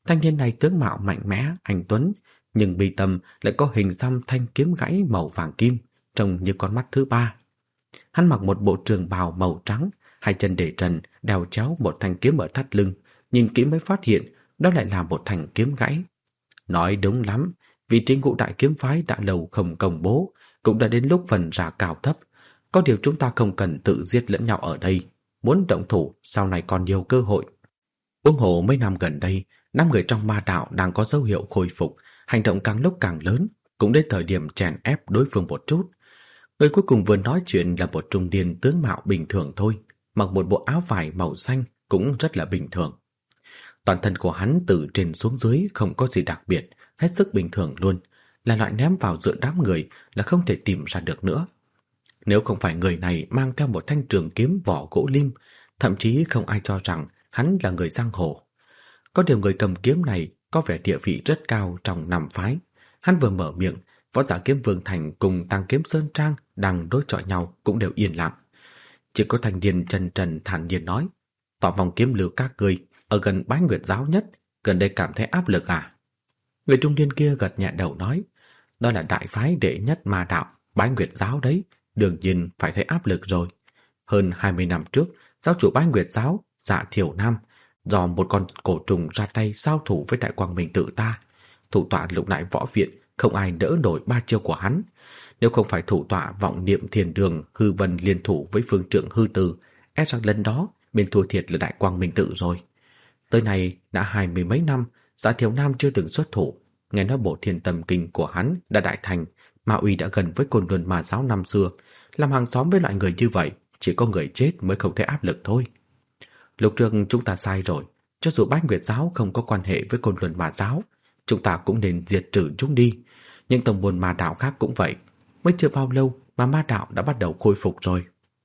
Thanh niên này tướng mạo mạnh mẽ, anh tuấn, nhưng bi tâm lại có hình xăm thanh kiếm gãy màu vàng kim, trông như con mắt thứ ba. Hắn mặc một bộ trường bào màu trắng, hai chân để trần, đeo chéo một thanh kiếm ở thắt lưng, nhìn kỹ mới phát hiện đó lại là một thanh kiếm gãy. Nói đúng lắm, vị trí ngũ đại kiếm phái đã lâu không công bố, cũng đã đến lúc phần ra cao thấp. Có điều chúng ta không cần tự giết lẫn nhau ở đây, muốn động thủ sau này còn nhiều cơ hội. Huống hồ mấy năm gần đây, 5 người trong ma đạo đang có dấu hiệu khôi phục, hành động càng lúc càng lớn, cũng đến thời điểm chèn ép đối phương một chút. Người cuối cùng vừa nói chuyện là một trung niên tướng mạo bình thường thôi, mặc một bộ áo vải màu xanh cũng rất là bình thường. Toàn thân của hắn từ trên xuống dưới không có gì đặc biệt, hết sức bình thường luôn, là loại ném vào giữa đám người là không thể tìm ra được nữa. Nếu không phải người này mang theo một thanh trường kiếm vỏ gỗ lim, thậm chí không ai cho rằng hắn là người giang hồ. Có điều người cầm kiếm này có vẻ địa vị rất cao trong năm phái. Hắn vừa mở miệng, võ giả kiếm Vương Thành cùng Tăng kiếm Sơn Trang đang đối chọi nhau cũng đều yên lặng. Chỉ có thanh niên Trần Trần thản nhiên nói: "Tỏ vòng kiếm lưu các ngươi ở gần Bái Nguyệt giáo nhất, gần đây cảm thấy áp lực à?" Người trung niên kia gật nhẹ đầu nói: "Đó là đại phái đệ nhất ma đạo, Bái Nguyệt giáo đấy, đương nhiên phải thấy áp lực rồi. Hơn 20 năm trước, giáo chủ Bái Nguyệt giáo, Dạ Thiểu Nam, do một con cổ trùng ra tay giao thủ với Đại Quang Minh tự ta. Thủ tọa Lục Đại võ viện không ai đỡ nổi 3 chiêu của hắn. Nếu không phải thủ tọa Vọng Niệm Thiền Đường Hư Vân liên thủ với phương trượng Hư Từ, e rằng lần đó bên thua thiệt là Đại Quang Minh tự rồi. Tới nay đã 20 mấy năm, Dạ Thiểu Nam chưa từng xuất thủ. Nghe nói bộ Thiên Tâm Kinh của hắn đã đại thành, Ma uy đã gần với Côn Luân Ma giáo năm xưa. Làm hàng xóm với loại người như vậy, chỉ có người chết mới không thể áp lực thôi. Lúc trước chúng ta sai rồi, cho dù Bách Nguyệt giáo không có quan hệ với Côn Luân Ma giáo, chúng ta cũng nên diệt trừ chúng đi. Nhưng tông môn ma đạo khác cũng vậy, mới chưa bao lâu mà ma đạo đã bắt đầu khôi phục rồi."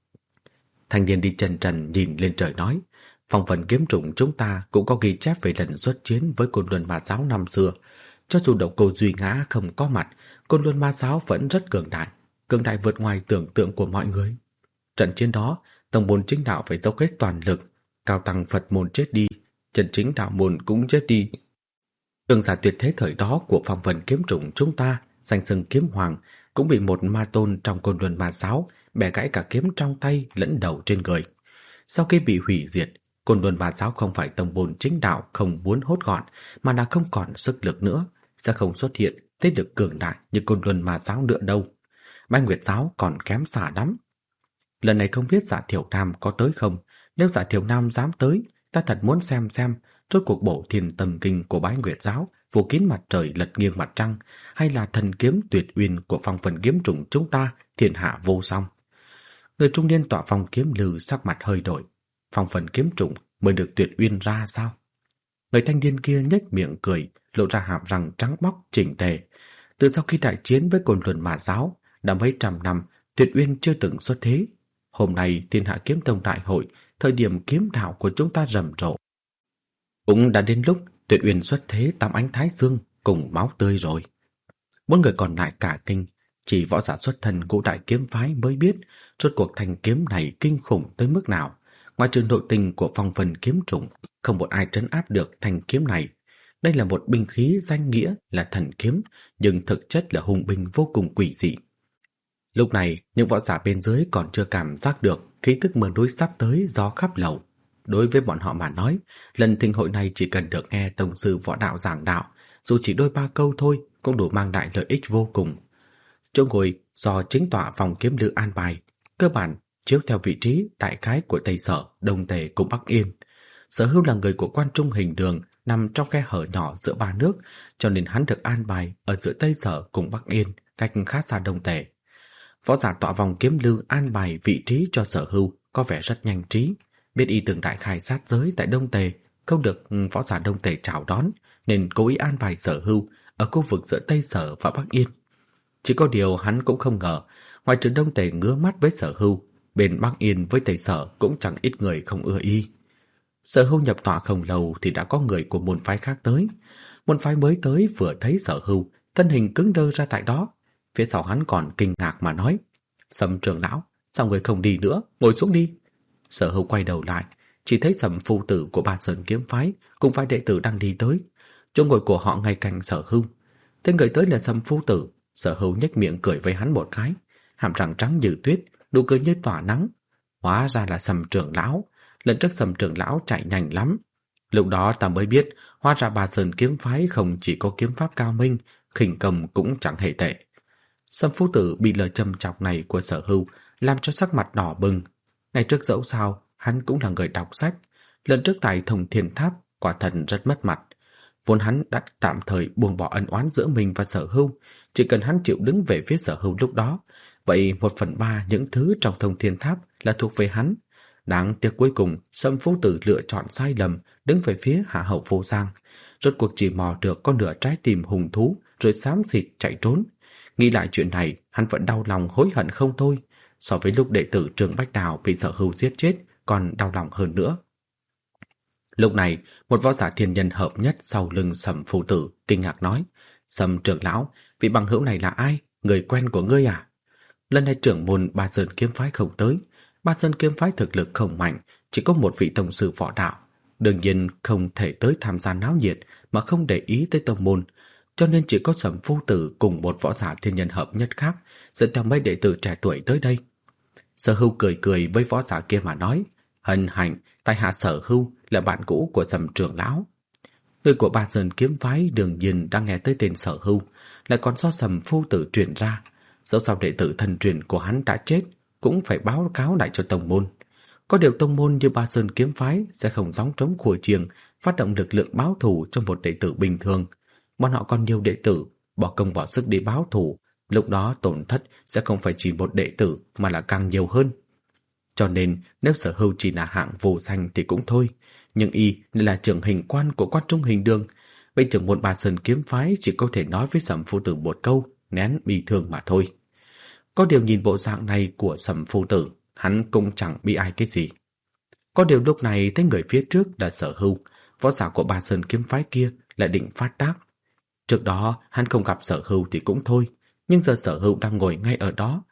Thanh niên đi chân trần nhìn lên trời nói: "Phong vân kiếm trùng chúng ta cũng có ghi chép về lần xuất chiến với Côn Luân Ma giáo năm xưa. Cho dù Độc Cô Duy Ngã không có mặt, Côn Luân Ma giáo vẫn rất cường đại vượt ngoài tưởng tượng của mọi người. Trận chiến đó, tông môn chính đạo phải dốc hết toàn lực, cao tăng Phật môn chết đi, chân chính đạo môn cũng chết đi. Cường giả tuyệt thế thời đó của phong vân kiếm trùng chúng ta, danh xưng kiếm hoàng, cũng bị một ma tôn trong Côn Luân Ma giáo bẻ gãy cả kiếm trong tay lẫn đầu trên người. Sau khi bị hủy diệt, Côn Luân Ma giáo không phải tông môn chính đạo không muốn hốt gọn, mà đã không còn sức lực nữa, sẽ không xuất hiện thế lực cường đại như Côn Luân Ma giáo nữa đâu. Bái Nguyệt giáo còn kém xa lắm. Lần này không biết Dạ Thiểu Nam có tới không. Nếu Dạ Thiểu Nam dám tới, ta thật muốn xem rốt cuộc bộ Thiên Tâm Kinh của Bái Nguyệt giáo phủ kín mặt trời lật nghiêng mặt trăng, hay là thần kiếm tuyệt uyên của phong vân kiếm trùng chúng ta thiên hạ vô song." Người trung niên tọa phong kiếm lư sắc mặt hơi đổi. Phong vân kiếm trùng mới được tuyệt uyên ra sao? Người thanh niên kia nhếch miệng cười, lộ ra hàm răng trắng bóc chỉnh tề. Từ sau khi đại chiến với Côn Luân Ma giáo, đã mấy trăm năm tuyệt uyên chưa từng xuất thế. Hôm nay Thiên Hạ Kiếm Tông đại hội, thời điểm kiếm đạo của chúng ta rầm rộ, cũng đã đến lúc tuyệt uyên xuất thế tắm ánh thái dương cùng máu tươi rồi. Bốn người còn lại cả kinh, chỉ võ giả xuất thân ngũ đại kiếm phái mới biết rốt cuộc thanh kiếm này kinh khủng tới mức nào. Ngoài trừ nội tình của phong vân kiếm trùng, không một ai trấn áp được thanh kiếm này. Đây là một binh khí danh nghĩa là thần kiếm, nhưng thực chất là hùng binh vô cùng quỷ dị. Lúc này, những võ giả bên dưới còn chưa cảm giác được khí tức mưa núi sắp tới gió khắp lầu. Đối với bọn họ mà nói, lần thịnh hội này chỉ cần được nghe tông sư võ đạo giảng đạo, dù chỉ đôi ba câu thôi cũng đủ mang lại lợi ích vô cùng. Chỗ ngồi do chính tọa phòng kiếm lư an bài, cơ bản chiếu theo vị trí đại khái của Tây Sở, Đông Tề cùng Bắc Yên. Sở Hưu là người của Quan Trung Hình Đường, nằm trong khe hở nhỏ giữa ba nước, cho nên hắn được an bài ở giữa Tây Sở cùng Bắc Yên, cách khá xa Đông Tề. Võ giả tọa vòng kiếm lư an bài vị trí cho Sở Hưu có vẻ rất nhanh trí, biết y từng đại khai sát giới tại Đông Tề không được võ giả Đông Tề chào đón, nên cố ý an bài Sở Hưu ở khu vực giữa Tây Sở và Bắc Yên. Chỉ có điều hắn cũng không ngờ, ngoài trừ Đông Tề ngứa mắt với Sở Hưu, bên Bắc Yên với Tây Sở cũng chẳng ít người không ưa y. Sở Hưu nhập tọa không lâu thì đã có người của môn phái khác tới. Môn phái mới tới vừa thấy Sở Hưu, thân hình cứng đơ ra tại đó. Phía sau hắn còn kinh ngạc mà nói: "Sầm trưởng lão, sao người không đi nữa, ngồi xuống đi." Sở Hưu quay đầu lại, chỉ thấy Sầm phu tử của Ba Sơn kiếm phái cùng vài đệ tử đang đi tới. Chỗ ngồi của họ ngay cạnh Sở Hưu. Thấy người tới là Sầm phu tử, Sở Hưu nhếch miệng cười với hắn một cái, hàm răng trắng như tuyết, nụ cười như tỏa nắng. Hóa ra là Sầm trưởng lão. Lần trước Sầm trưởng lão chạy nhanh lắm. Lúc đó ta mới biết, hóa ra Ba Sơn kiếm phái không chỉ có kiếm pháp cao minh, khinh công cũng chẳng hề tệ. Sầm phu tử bị lời châm chọc này của Sở Hưu làm cho sắc mặt đỏ bừng. Ngày trước dẫu sao, hắn cũng là người đọc sách. Lần trước tại Thông Thiên Tháp, quả thật rất mất mặt. Vốn hắn đã tạm thời buông bỏ ân oán giữa mình và Sở Hưu, chỉ cần hắn chịu đứng về phía Sở Hưu lúc đó, vậy 1/3 những thứ trong Thông Thiên Tháp là thuộc về hắn. Đáng tiếc cuối cùng, Sầm phu tử lựa chọn sai lầm, đứng về phía Hạ Hậu Vô Giang. Rốt cuộc chỉ mò được con nửa trái tim hùng thú, rồi xám xịt chạy trốn. Nghĩ lại chuyện này, hắn vẫn đau lòng hối hận không thôi. So với lúc đệ tử Trường Bách Đào bị Sở Hưu giết chết, còn đau lòng hơn nữa. Lúc này, một võ giả thiên nhân hợp nhất sau lưng Sầm phu tử kinh ngạc nói: Sầm trưởng lão, vị bằng hữu này là ai? Người quen của ngươi à? Lần này trưởng môn Ba Sơn kiếm phái không tới. Ba Sơn kiếm phái thực lực không mạnh, chỉ có một vị tông sư võ đạo, đương nhiên không thể tới tham gia náo nhiệt mà không để ý tới tông môn, cho nên chỉ có Sầm phu tử cùng một võ giả thiên nhân hợp nhất khác dẫn theo mấy đệ tử trẻ tuổi tới đây. Sở Hưu cười cười với võ giả kia mà nói: hân hạnh, tại hạ Sở Hưu là bạn cũ của Sầm trưởng lão. Người của Ba Sơn kiếm phái đương nhiên đang nghe tới tên Sở Hưu, lại còn do Sầm phu tử truyền ra. Dẫu sao đệ tử thân truyền của hắn đã chết, cũng phải báo cáo lại cho tông môn. Có điều tông môn như Ba Sơn kiếm phái sẽ không gióng trống khua chiêng phát động lực lượng báo thù cho một đệ tử bình thường. Bọn họ còn nhiều đệ tử, bỏ công bỏ sức đi báo thù, lúc đó tổn thất sẽ không phải chỉ một đệ tử mà là càng nhiều hơn. Cho nên nếu Sở Hưu chỉ là hạng vô danh thì cũng thôi, nhưng y là trưởng hình quan của Quan Trung Hình Đường, vậy trưởng môn Ba Sơn kiếm phái chỉ có thể nói với Sầm phu tử một câu, nén bi thương mà thôi. Có điều nhìn bộ dạng này của Sầm phu tử, hắn cũng chẳng bị ai cái gì. Có điều lúc này thấy người phía trước là Sở Hưu, võ giả của Ba Sơn kiếm phái kia lại định phát tác. Trước đó hắn không gặp Sở Hưu thì cũng thôi, nhưng giờ Sở Hưu đang ngồi ngay ở đó.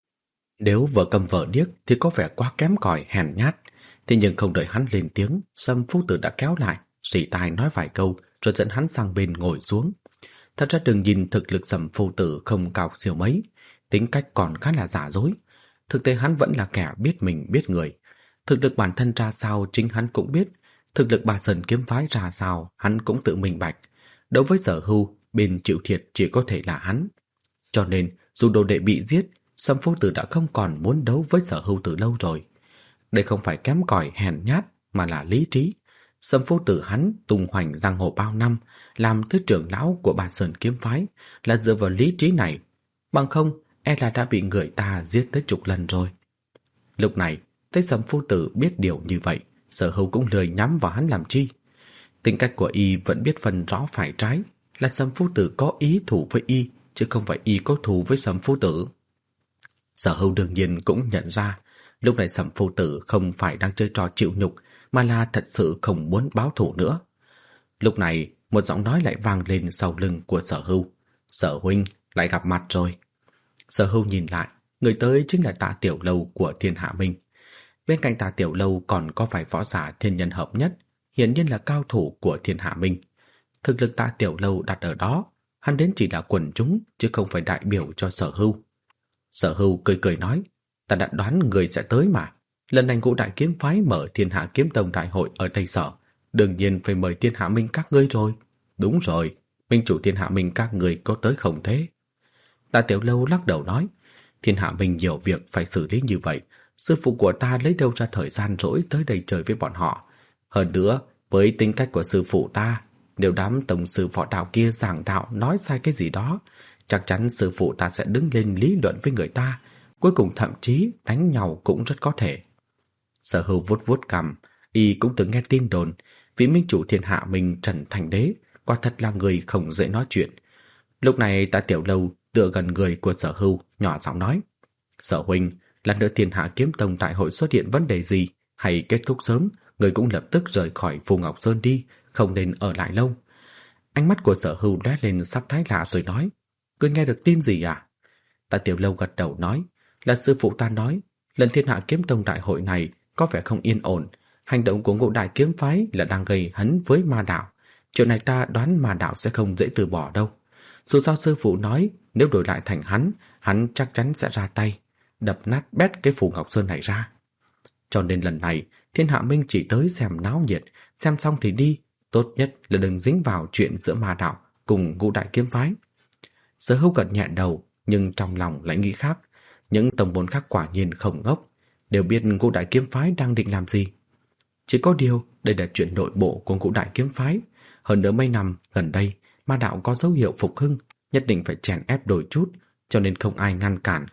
Nếu vợ cầm vợ điếc thì có vẻ quá kém cỏi hèn nhát. Thế nhưng không đợi hắn lên tiếng, Sầm phu tử đã kéo lại, rỉ tai nói vài câu rồi dẫn hắn sang bên ngồi xuống. Thật ra đừng nhìn thực lực Sầm phu tử không cao siêu mấy, tính cách còn khá là giả dối. Thực tế hắn vẫn là kẻ biết mình biết người. Thực lực bản thân ra sao chính hắn cũng biết, thực lực Ba Sơn kiếm phái ra sao hắn cũng tự minh bạch. Đối với Sở Hưu, bên chịu thiệt chỉ có thể là hắn. Cho nên dù đồ đệ bị giết, Sầm phu tử đã không còn muốn đấu với Sở Hưu từ lâu rồi. Đây không phải kém cỏi hèn nhát mà là lý trí. Sầm phu tử hắn tung hoành giang hồ bao năm, làm thứ trưởng lão của Ba Sơn kiếm phái là dựa vào lý trí này, bằng không e là đã bị người ta giết tới chục lần rồi. Lúc này thấy Sầm phu tử biết điều như vậy, Sở Hưu cũng lười nhắm vào hắn làm chi. Tính cách của y vẫn biết phân rõ phải trái, là Sầm phu tử có ý thù với y, chứ không phải y có thù với Sầm phu tử. Sở Hưu đương nhiên cũng nhận ra, lúc này Sầm phu tử không phải đang chơi trò chịu nhục, mà là thật sự không muốn báo thù nữa. Lúc này, một giọng nói lại vang lên sau lưng của Sở Hưu: Sở huynh, lại gặp mặt rồi. Sở Hưu nhìn lại, người tới chính là Tạ Tiểu Lâu của Thiên Hạ Minh. Bên cạnh Tạ Tiểu Lâu còn có vài võ giả thiên nhân hợp nhất, hiển nhiên là cao thủ của Thiên Hạ Minh. Thực lực Tạ Tiểu Lâu đặt ở đó, hắn đến chỉ là quần chúng chứ không phải đại biểu cho Sở Hưu. Sở Hưu cười cười nói: ta đã đoán người sẽ tới mà. Lần này Ngũ Đại kiếm phái mở Thiên Hạ Kiếm Tông đại hội ở Tây Sở, đương nhiên phải mời Thiên Hạ Minh các ngươi rồi. Đúng rồi, minh chủ Thiên Hạ Minh các ngươi có tới không thế? Tạ Tiểu Lâu lắc đầu nói: Thiên Hạ Minh nhiều việc phải xử lý như vậy, sư phụ của ta lấy đâu ra thời gian rỗi tới đây chơi với bọn họ. Hơn nữa, với tính cách của sư phụ ta, nếu đám tổng sư võ đạo kia giảng đạo nói sai cái gì đó, chắc chắn sư phụ ta sẽ đứng lên lý luận với người ta, cuối cùng thậm chí đánh nhau cũng rất có thể. Sở Hưu vuốt vuốt cằm, y cũng từng nghe tin đồn vị minh chủ Thiên Hạ Minh Trần Thành Đế quả thật là người không dễ nói chuyện. Lúc này Tạ Tiểu Lâu tựa gần người của Sở Hưu, nhỏ giọng nói: Sở huynh, lần nữa Thiên Hạ Kiếm Tông đại hội xuất hiện vấn đề gì, hay kết thúc sớm, người cũng lập tức rời khỏi Phù Ngọc Sơn đi, không nên ở lại lâu. Ánh mắt của Sở Hưu lóe lên sắc thái lạ rồi nói: Ngươi nghe được tin gì à? Tạ Tiểu Lâu gật đầu nói: Là sư phụ ta nói, lần Thiên Hạ Kiếm Tông đại hội này có vẻ không yên ổn, hành động của Ngũ Đại kiếm phái là đang gây hấn với ma đạo. Chuyện này ta đoán Ma Đạo sẽ không dễ từ bỏ đâu. Dù sao sư phụ nói nếu đổi lại thành hắn chắc chắn sẽ ra tay, đập nát bét cái Phù Ngọc Sơn này ra. Cho nên lần này Thiên Hạ Minh chỉ tới xem náo nhiệt, xem xong thì đi, tốt nhất là đừng dính vào chuyện giữa Ma Đạo cùng Ngũ Đại Kiếm Phái. Sở Hữu gật nhẹ đầu, nhưng trong lòng lại nghĩ khác. Những tông môn khác quả nhiên không ngốc, đều biết Ngũ Đại Kiếm Phái đang định làm gì. Chỉ có điều đây là chuyện nội bộ của Ngũ Đại Kiếm Phái. Hơn nữa mấy năm gần đây Ma Đạo có dấu hiệu phục hưng, nhất định phải chèn ép đôi chút, cho nên không ai ngăn cản.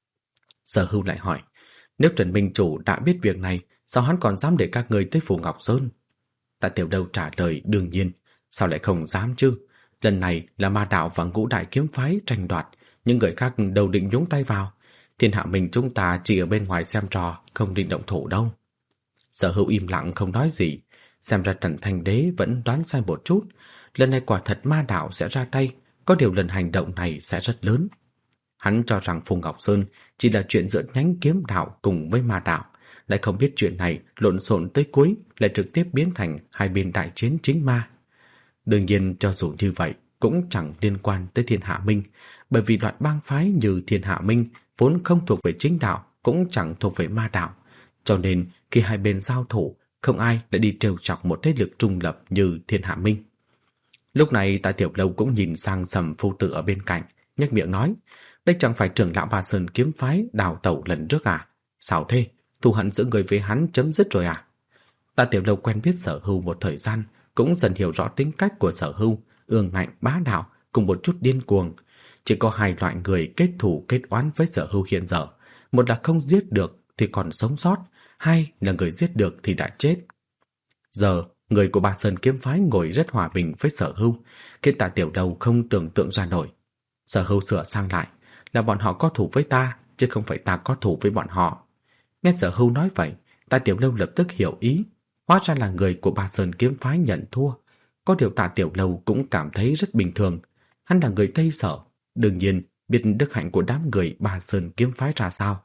Sở Hữu lại hỏi, nếu Trần Minh Chủ đã biết việc này, sao hắn còn dám để các người tới Phù Ngọc Sơn? Tạ Tiểu Lâu trả lời, đương nhiên, sao lại không dám chứ? Lần này là Ma Đạo và Ngũ Đại Kiếm Phái tranh đoạt, những người khác đâu định nhúng tay vào. Thiên Hạ Minh chúng ta chỉ ở bên ngoài xem trò, không định động thủ đâu. Sở Hữu im lặng không nói gì, xem ra Trần Thanh Đế vẫn đoán sai một chút. Lần này quả thật Ma Đạo sẽ ra tay, có điều lần hành động này sẽ rất lớn. Hắn cho rằng Phù Ngọc Sơn chỉ là chuyện giữa nhánh kiếm đạo cùng với Ma Đạo, lại không biết chuyện này lộn xộn tới cuối lại trực tiếp biến thành hai bên đại chiến chính ma. Đương nhiên cho dù như vậy cũng chẳng liên quan tới Thiên Hạ Minh, bởi vì loại bang phái như Thiên Hạ Minh vốn không thuộc về chính đạo, cũng chẳng thuộc về Ma Đạo, cho nên khi hai bên giao thủ, không ai lại đi trêu chọc một thế lực trung lập như Thiên Hạ Minh. Lúc này Tạ Tiểu Lâu cũng nhìn sang Sầm Phu Tử ở bên cạnh, nhếch miệng nói, đây chẳng phải trưởng lão Ba Sơn kiếm phái đào tẩu lần trước à? Sao thế? Thù hận giữa người với hắn chấm dứt rồi à? Tạ Tiểu Lâu quen biết Sở Hưu một thời gian, cũng dần hiểu rõ tính cách của Sở Hưu, ương ngạnh bá đạo cùng một chút điên cuồng. Chỉ có hai loại người kết thù kết oán với Sở Hưu hiện giờ, một là không giết được thì còn sống sót, hai là người giết được thì đã chết. Giờ người của Ba Sơn kiếm phái ngồi rất hòa bình với Sở Hưu, khiến Tạ Tiểu Lâu không tưởng tượng ra nổi. Sở Hưu sửa sang lại, là bọn họ có thù với ta, chứ không phải ta có thù với bọn họ. Nghe Sở Hưu nói vậy, Tạ Tiểu Lâu lập tức hiểu ý, hóa ra là người của Ba Sơn kiếm phái nhận thua. Có điều Tạ Tiểu Lâu cũng cảm thấy rất bình thường, hắn là người Tây Sở, đương nhiên biết đức hạnh của đám người Ba Sơn kiếm phái ra sao.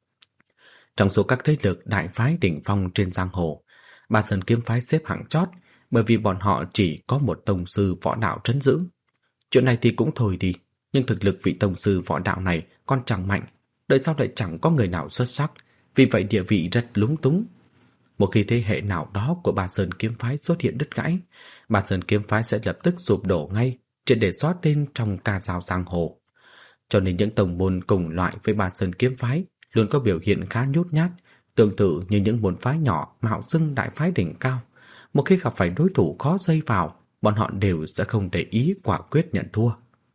Trong số các thế lực đại phái đỉnh phong trên giang hồ, Ba Sơn kiếm phái xếp hạng chót, bởi vì bọn họ chỉ có một tông sư võ đạo trấn giữ. Chuyện này thì cũng thôi đi, nhưng thực lực vị tông sư võ đạo này còn chẳng mạnh, đời sau lại chẳng có người nào xuất sắc, vì vậy địa vị rất lúng túng. Một khi thế hệ nào đó của Ba Sơn kiếm phái xuất hiện đứt gãy, Ba Sơn kiếm phái sẽ lập tức sụp đổ ngay, triệt để xóa tên trong ca dao giang hồ. Cho nên những tông môn cùng loại với Ba Sơn kiếm phái luôn có biểu hiện khá nhút nhát, tương tự như những môn phái nhỏ mạo xưng đại phái đỉnh cao. Một khi gặp phải đối thủ khó dây vào, bọn họ đều sẽ không để ý, quả quyết nhận thua.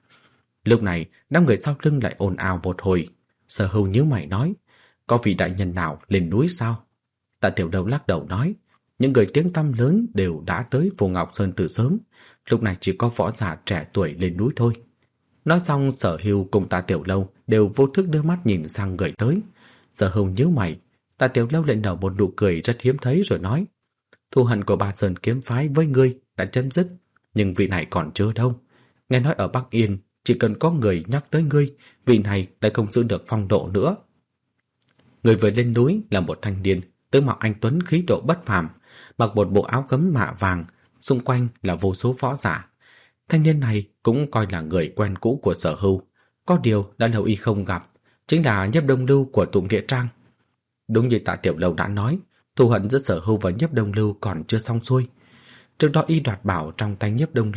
Lúc này, đám người sau lưng lại ồn ào một hồi. Sở Hưu nhíu mày nói, có vị đại nhân nào lên núi sao? Tạ Tiểu Lâu lắc đầu nói, những người tiếng tăm lớn đều đã tới Phù Ngọc Sơn từ sớm, lúc này chỉ có võ giả trẻ tuổi lên núi thôi. Nói xong, Sở Hưu cùng Tạ Tiểu Lâu đều vô thức đưa mắt nhìn sang người tới. Sở Hưu nhíu mày, Tạ Tiểu Lâu lại nở một nụ cười rất hiếm thấy rồi nói, thù hận của Ba Sơn kiếm phái với ngươi đã chấm dứt, nhưng vị này còn chưa đâu. Nghe nói ở Bắc Yên, chỉ cần có người nhắc tới ngươi, vị này lại không giữ được phong độ nữa. Người vừa lên núi là một thanh niên, tướng mạo anh tuấn khí độ bất phàm, mặc một bộ áo gấm mạ vàng, xung quanh là vô số võ giả. Thanh niên này cũng coi là người quen cũ của Sở Hưu, có điều đã lâu y không gặp, chính là Nhiếp Đông Lưu của Tụ Nghĩa Trang. Đúng như Tạ Tiểu Lâu đã nói, thù hận giữa Sở Hưu và Nhiếp Đông Lưu còn chưa xong xuôi. Trước đó y đoạt bảo trong tay Nhiếp Đông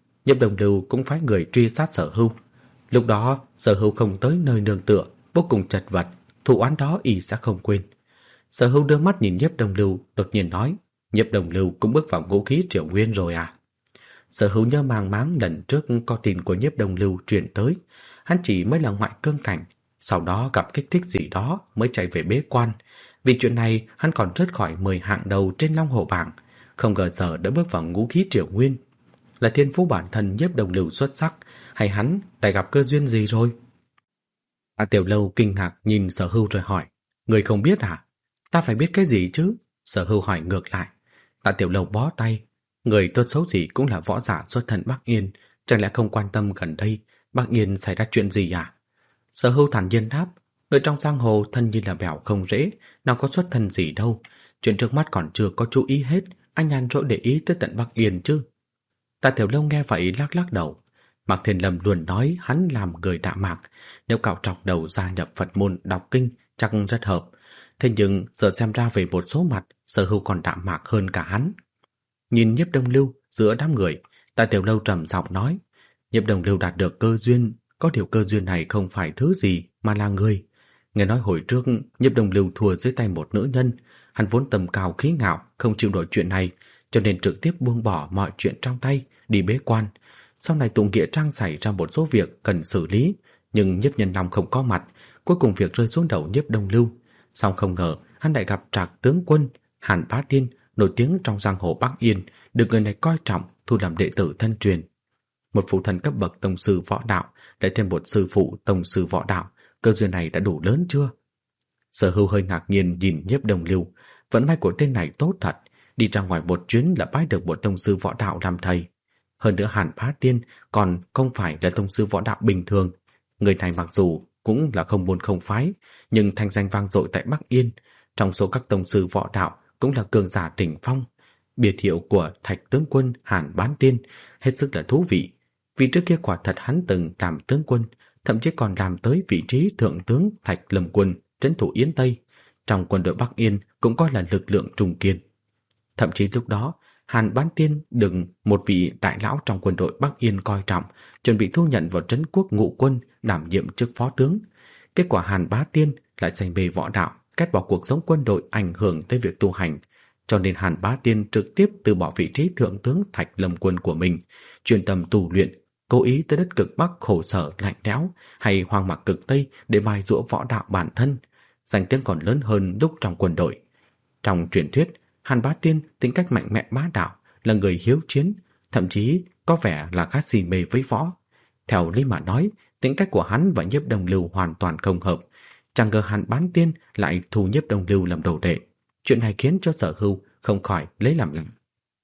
Lưu cũng phái người truy sát Sở Hưu. Lúc đó Sở Hưu không tới nơi nương tựa, vô cùng chật vật, thù oán đó y sẽ không quên. Sở Hưu đưa mắt nhìn Nhiếp Đông Lưu, đột nhiên nói, Nhiếp Đông Lưu cũng bước vào ngũ khí Triều Nguyên rồi à? Sở Hưu nhớ mang máng lần trước có tin của Nhiếp Đông Lưu truyền tới, hắn chỉ mới là ngoại cương cảnh, sau đó gặp kích thích gì đó mới chạy về bế quan. Vì chuyện này hắn còn rớt khỏi 10 hạng đầu trên Long Hồ bảng, không ngờ giờ đã bước vào ngũ khí Triều Nguyên. Là thiên phú bản thân Nhiếp Đông Lưu xuất sắc, hay hắn đã gặp cơ duyên gì rồi? Tiểu Lâu kinh ngạc nhìn Sở Hưu rồi hỏi, người không biết à? Ta phải biết cái gì chứ? Sở Hưu hỏi ngược lại. Tạ Tiểu Lâu bó tay, người tốt xấu gì cũng là võ giả xuất thân Bắc Yên, chẳng lẽ không quan tâm gần đây Bắc Yên xảy ra chuyện gì à? Sở Hưu thản nhiên đáp, người trong giang hồ thân như là bèo không rễ, nào có xuất thân gì đâu, chuyện trước mắt còn chưa có chú ý hết, anh nhàn rỗi để ý tới tận Bắc Yên chứ. Tạ Tiểu Lâu nghe vậy lắc lắc đầu. Mạc Thiên Lâm luôn nói hắn làm người Đạ Mạc, nếu cạo trọc đầu gia nhập Phật môn đọc kinh chắc rất hợp. Thế nhưng giờ xem ra về một số mặt, Sở Hưu còn Đạ Mạc hơn cả hắn. Nhìn Nhiếp Đông Lưu giữa đám người, Tạ Tiểu Lâu trầm giọng nói, Nhiếp Đông Lưu đạt được cơ duyên, có điều cơ duyên này không phải thứ gì mà là người. Nghe nói hồi trước Nhiếp Đông Lưu thua dưới tay một nữ nhân, hắn vốn tầm cao khí ngạo, không chịu nổi chuyện này, cho nên trực tiếp buông bỏ mọi chuyện trong tay, đi bế quan. Sau này Tụng Nghĩa Trang xảy ra một số việc cần xử lý, nhưng Nhiếp Nhân Long không có mặt, cuối cùng việc rơi xuống đầu Nhiếp Đông Lưu. Song không ngờ hắn lại gặp Trạc tướng quân Hàn Bá Tiên, nổi tiếng trong giang hồ Bắc Yên, được người này coi trọng, thu làm đệ tử thân truyền. Một phụ thần cấp bậc tông sư võ đạo, lại thêm một sư phụ tông sư võ đạo, cơ duyên này đã đủ lớn chưa? Sở Hưu hơi ngạc nhiên nhìn Nhiếp Đông Lưu, vận may của tên này tốt thật, đi ra ngoài một chuyến là bái được một tông sư võ đạo làm thầy. Hơn nữa Hàn Bá Tiên còn không phải là tông sư võ đạo bình thường. Người này mặc dù cũng là không môn không phái, nhưng thanh danh vang dội tại Bắc Yên, trong số các tông sư võ đạo cũng là cường giả đỉnh phong. Biệt hiệu của Thạch tướng quân Hàn Bán Tiên hết sức là thú vị, vì trước kia quả thật hắn từng làm tướng quân, thậm chí còn làm tới vị trí thượng tướng Thạch Lâm Quân trấn thủ Yến Tây, trong quân đội Bắc Yên cũng coi là lực lượng trung kiên. Thậm chí lúc đó Hàn Bán Tiên được một vị đại lão trong quân đội Bắc Yên coi trọng, chuẩn bị thu nhận vào trấn quốc ngụ quân đảm nhiệm chức phó tướng. Kết quả Hàn Bá Tiên lại say mê võ đạo, ghét bỏ cuộc sống quân đội ảnh hưởng tới việc tu hành, cho nên Hàn Bá Tiên trực tiếp từ bỏ vị trí thượng tướng Thạch Lâm Quân của mình, chuyên tâm tu luyện, cố ý tới đất cực Bắc khổ sở lạnh lẽo hay hoang mạc cực Tây để mài giũa võ đạo bản thân, danh tiếng còn lớn hơn lúc trong quân đội. Trong truyền thuyết, Hàn Bá Tiên tính cách mạnh mẽ bá đạo, là người hiếu chiến, thậm chí có vẻ là khá si mê với võ. Theo lý mà nói, tính cách của hắn và Nhiếp Đông Lưu hoàn toàn không hợp. Chẳng ngờ Hàn Bán Tiên lại thu Nhiếp Đông Lưu làm đồ đệ. Chuyện này khiến cho Sở Hưu không khỏi lấy làm lạ.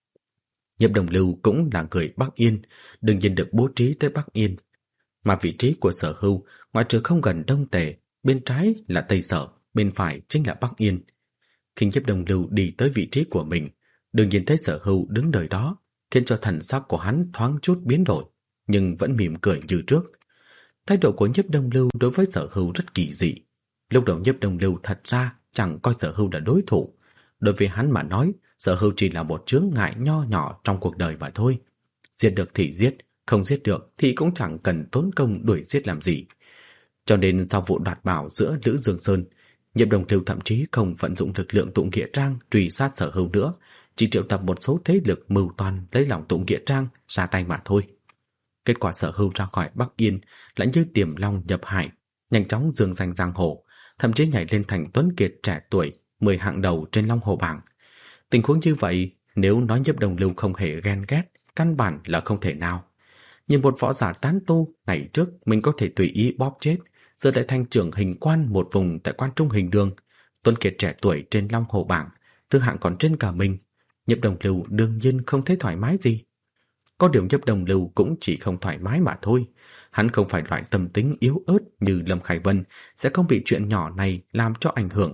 Nhiếp Đông Lưu cũng là người Bắc Yên, đương nhiên được bố trí tới Bắc Yên. Mà vị trí của Sở Hưu, ngoại trừ không gần Đông Tề, bên trái là Tây Sở, bên phải chính là Bắc Yên. Khi Nhiếp Đông Lưu đi tới vị trí của mình, đương nhiên thấy Sở Hưu đứng đời đó, khiến cho thần sắc của hắn thoáng chút biến đổi, nhưng vẫn mỉm cười như trước. Thái độ của Nhiếp Đông Lưu đối với Sở Hưu rất kỳ dị. Lúc đầu Nhiếp Đông Lưu thật ra chẳng coi Sở Hưu là đối thủ. Đối với hắn mà nói, Sở Hưu chỉ là một chướng ngại nho nhỏ trong cuộc đời mà thôi. Giết được thì giết, không giết được thì cũng chẳng cần tốn công đuổi giết làm gì. Cho nên sau vụ đoạt bảo giữa Lữ Dương Sơn, Nhiếp Đông Lưu thậm chí không vận dụng lực lượng Tụng Nghĩa Trang truy sát Sở Hưu nữa, chỉ triệu tập một số thế lực mưu toan lấy lòng Tụng Nghĩa Trang ra tay mà thôi. Kết quả Sở Hưu ra khỏi Bắc Yên lại như tiềm long nhập hải, nhanh chóng dương danh giang hồ, thậm chí nhảy lên thành tuấn kiệt trẻ tuổi 10 hạng đầu trên Long Hồ bảng. Tình huống như vậy, nếu nói Nhiếp Đông Lưu không hề ghen ghét, căn bản là không thể nào. Nhìn một võ giả tán tu, ngày trước mình có thể tùy ý bóp chết, giờ lại thành trưởng hình quan một vùng tại Quan Trung Hình Đường, tuấn kiệt trẻ tuổi trên Long Hồ bảng, thứ hạng còn trên cả mình. Nhiếp Đông Lưu đương nhiên không thấy thoải mái gì. Có điều Nhiếp Đông Lưu cũng chỉ không thoải mái mà thôi. Hắn không phải loại tâm tính yếu ớt như Lâm Khải Vân, sẽ không bị chuyện nhỏ này làm cho ảnh hưởng.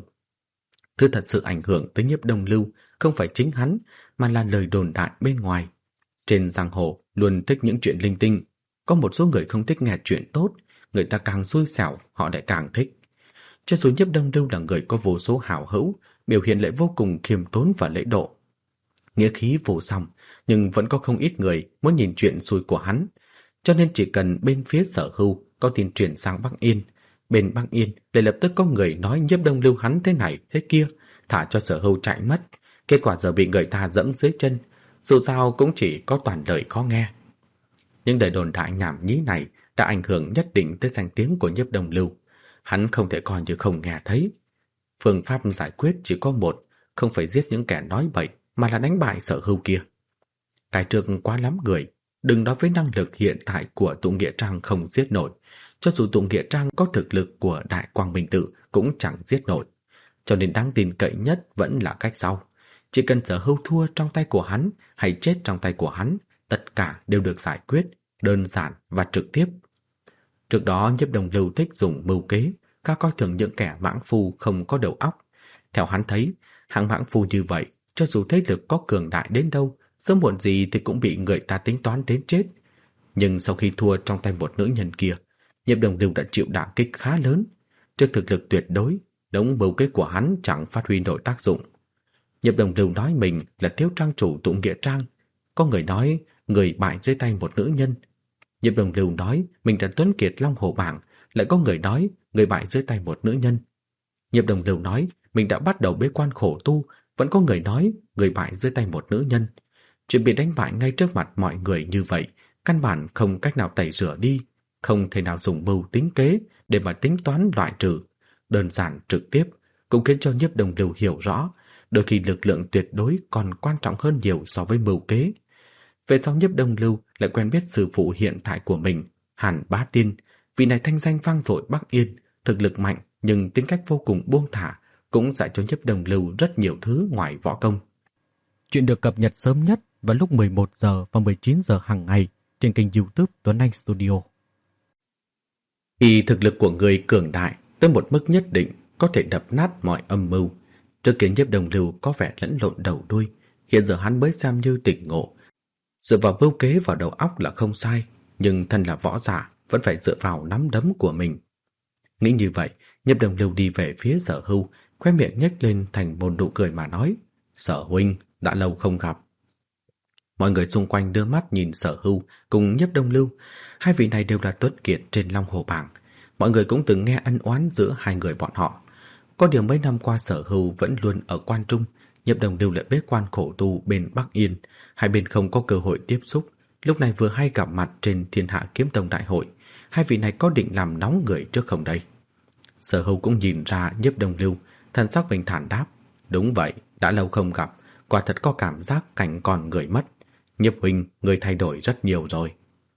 Thứ thật sự ảnh hưởng tới Nhiếp Đông Lưu không phải chính hắn, mà là lời đồn đại bên ngoài. Trên giang hồ luôn thích những chuyện linh tinh. Có một số người không thích nghe chuyện tốt, người ta càng xui xẻo họ lại càng thích. Cho dù Nhiếp Đông Lưu là người có vô số hảo hữu, biểu hiện lại vô cùng khiêm tốn và lễ độ, nghĩa khí vô song, nhưng vẫn có không ít người muốn nhìn chuyện xui của hắn. Cho nên chỉ cần bên phía Sở Hưu có tin truyền sang Bắc Yên, bên Bắc Yên lại lập tức có người nói Nhiếp Đông Lưu hắn thế này thế kia, thả cho Sở Hưu chạy mất. Kết quả giờ bị người ta dẫm dưới chân, dù sao cũng chỉ có toàn lời khó nghe. Nhưng lời đồn đại nhảm nhí này đã ảnh hưởng nhất định tới danh tiếng của Nhiếp Đông Lưu. Hắn không thể coi như không nghe thấy. Phương pháp giải quyết chỉ có một, không phải giết những kẻ nói bậy, mà là đánh bại Sở Hưu kia. Cái trước quá lắm người, đừng nói với năng lực hiện tại của Tụng Nghĩa Trang không giết nổi, cho dù Tụng Nghĩa Trang có thực lực của Đại Quang Minh Tự cũng chẳng giết nổi. Cho nên đáng tin cậy nhất vẫn là cách sau. Chỉ cần Sở Hưu thua trong tay của hắn hay chết trong tay của hắn, tất cả đều được giải quyết, đơn giản và trực tiếp. Trước đó Nhiếp Đông Lưu thích dùng mưu kế, cao coi thường những kẻ mãng phu không có đầu óc. Theo hắn thấy, hạng mãng phu như vậy, cho dù thế lực có cường đại đến đâu, sớm muộn gì thì cũng bị người ta tính toán đến chết. Nhưng sau khi thua trong tay một nữ nhân kia, Nhiếp Đồng Lưu đã chịu đả kích khá lớn. Trước thực lực tuyệt đối, đống bầu kế của hắn chẳng phát huy nổi tác dụng. Nhiếp Đồng Lưu nói mình là thiếu trang chủ tụng nghĩa trang. Có người nói người bại dưới tay một nữ nhân. Nhiếp Đồng Lưu nói mình là tuấn kiệt Long Hổ Bảng, lại có người nói người bại dưới tay một nữ nhân. Nhiếp Đồng Lưu nói mình đã bắt đầu bế quan khổ tu, vẫn có người nói người bại dưới tay một nữ nhân. Chuyện bị đánh bại ngay trước mặt mọi người như vậy, căn bản không cách nào tẩy rửa đi, không thể nào dùng mưu tính kế để mà tính toán loại trừ. Đơn giản trực tiếp cũng khiến cho Nhiếp Đồng Lưu hiểu rõ, đôi khi lực lượng tuyệt đối còn quan trọng hơn nhiều so với mưu kế. Về sau Nhiếp Đồng Lưu lại quen biết sư phụ hiện tại của mình, Hàn Bá Tiên. Vị này thanh danh vang dội Bắc Yên, thực lực mạnh nhưng tính cách vô cùng buông thả, cũng dạy cho Nhiếp Đồng Lưu rất nhiều thứ ngoài võ công. Chuyện được cập nhật sớm nhất vào lúc 11 giờ và 19 giờ hàng ngày trên kênh YouTube Tuấn Anh Studio. Khi thực lực của người cường đại tới một mức nhất định có thể đập nát mọi âm mưu, trước kia Nhiếp Đồng Lưu có vẻ lẫn lộn đầu đuôi, hiện giờ hắn mới xem như tỉnh ngộ. Dựa vào mưu kế vào đầu óc là không sai, nhưng thân là võ giả vẫn phải dựa vào nắm đấm của mình. Nghĩ như vậy, Nhiếp Đồng Lưu đi về phía Sở Hưu, khóe miệng nhếch lên thành một nụ cười mà nói: "Sở huynh, đã lâu không gặp." Mọi người xung quanh đưa mắt nhìn Sở Hưu cùng Nhiếp Đồng Lưu. Hai vị này đều là tuấn kiệt trên Long Hổ Bảng. Mọi người cũng từng nghe ân oán giữa hai người bọn họ. Có điều mấy năm qua Sở Hưu vẫn luôn ở Quan Trung, Nhiếp Đồng Lưu lại bế quan khổ tu bên Bắc Yên, hai bên không có cơ hội tiếp xúc. Lúc này vừa hay gặp mặt trên Thiên Hạ Kiếm Tông đại hội, hai vị này có định làm nóng người trước không đây? Sở Hưu cũng nhìn ra Nhiếp Đồng Lưu, thần sắc bình thản đáp: "Đúng vậy, đã lâu không gặp, quả thật có cảm giác cảnh còn người mất. Nhiếp huynh, người thay đổi rất nhiều rồi."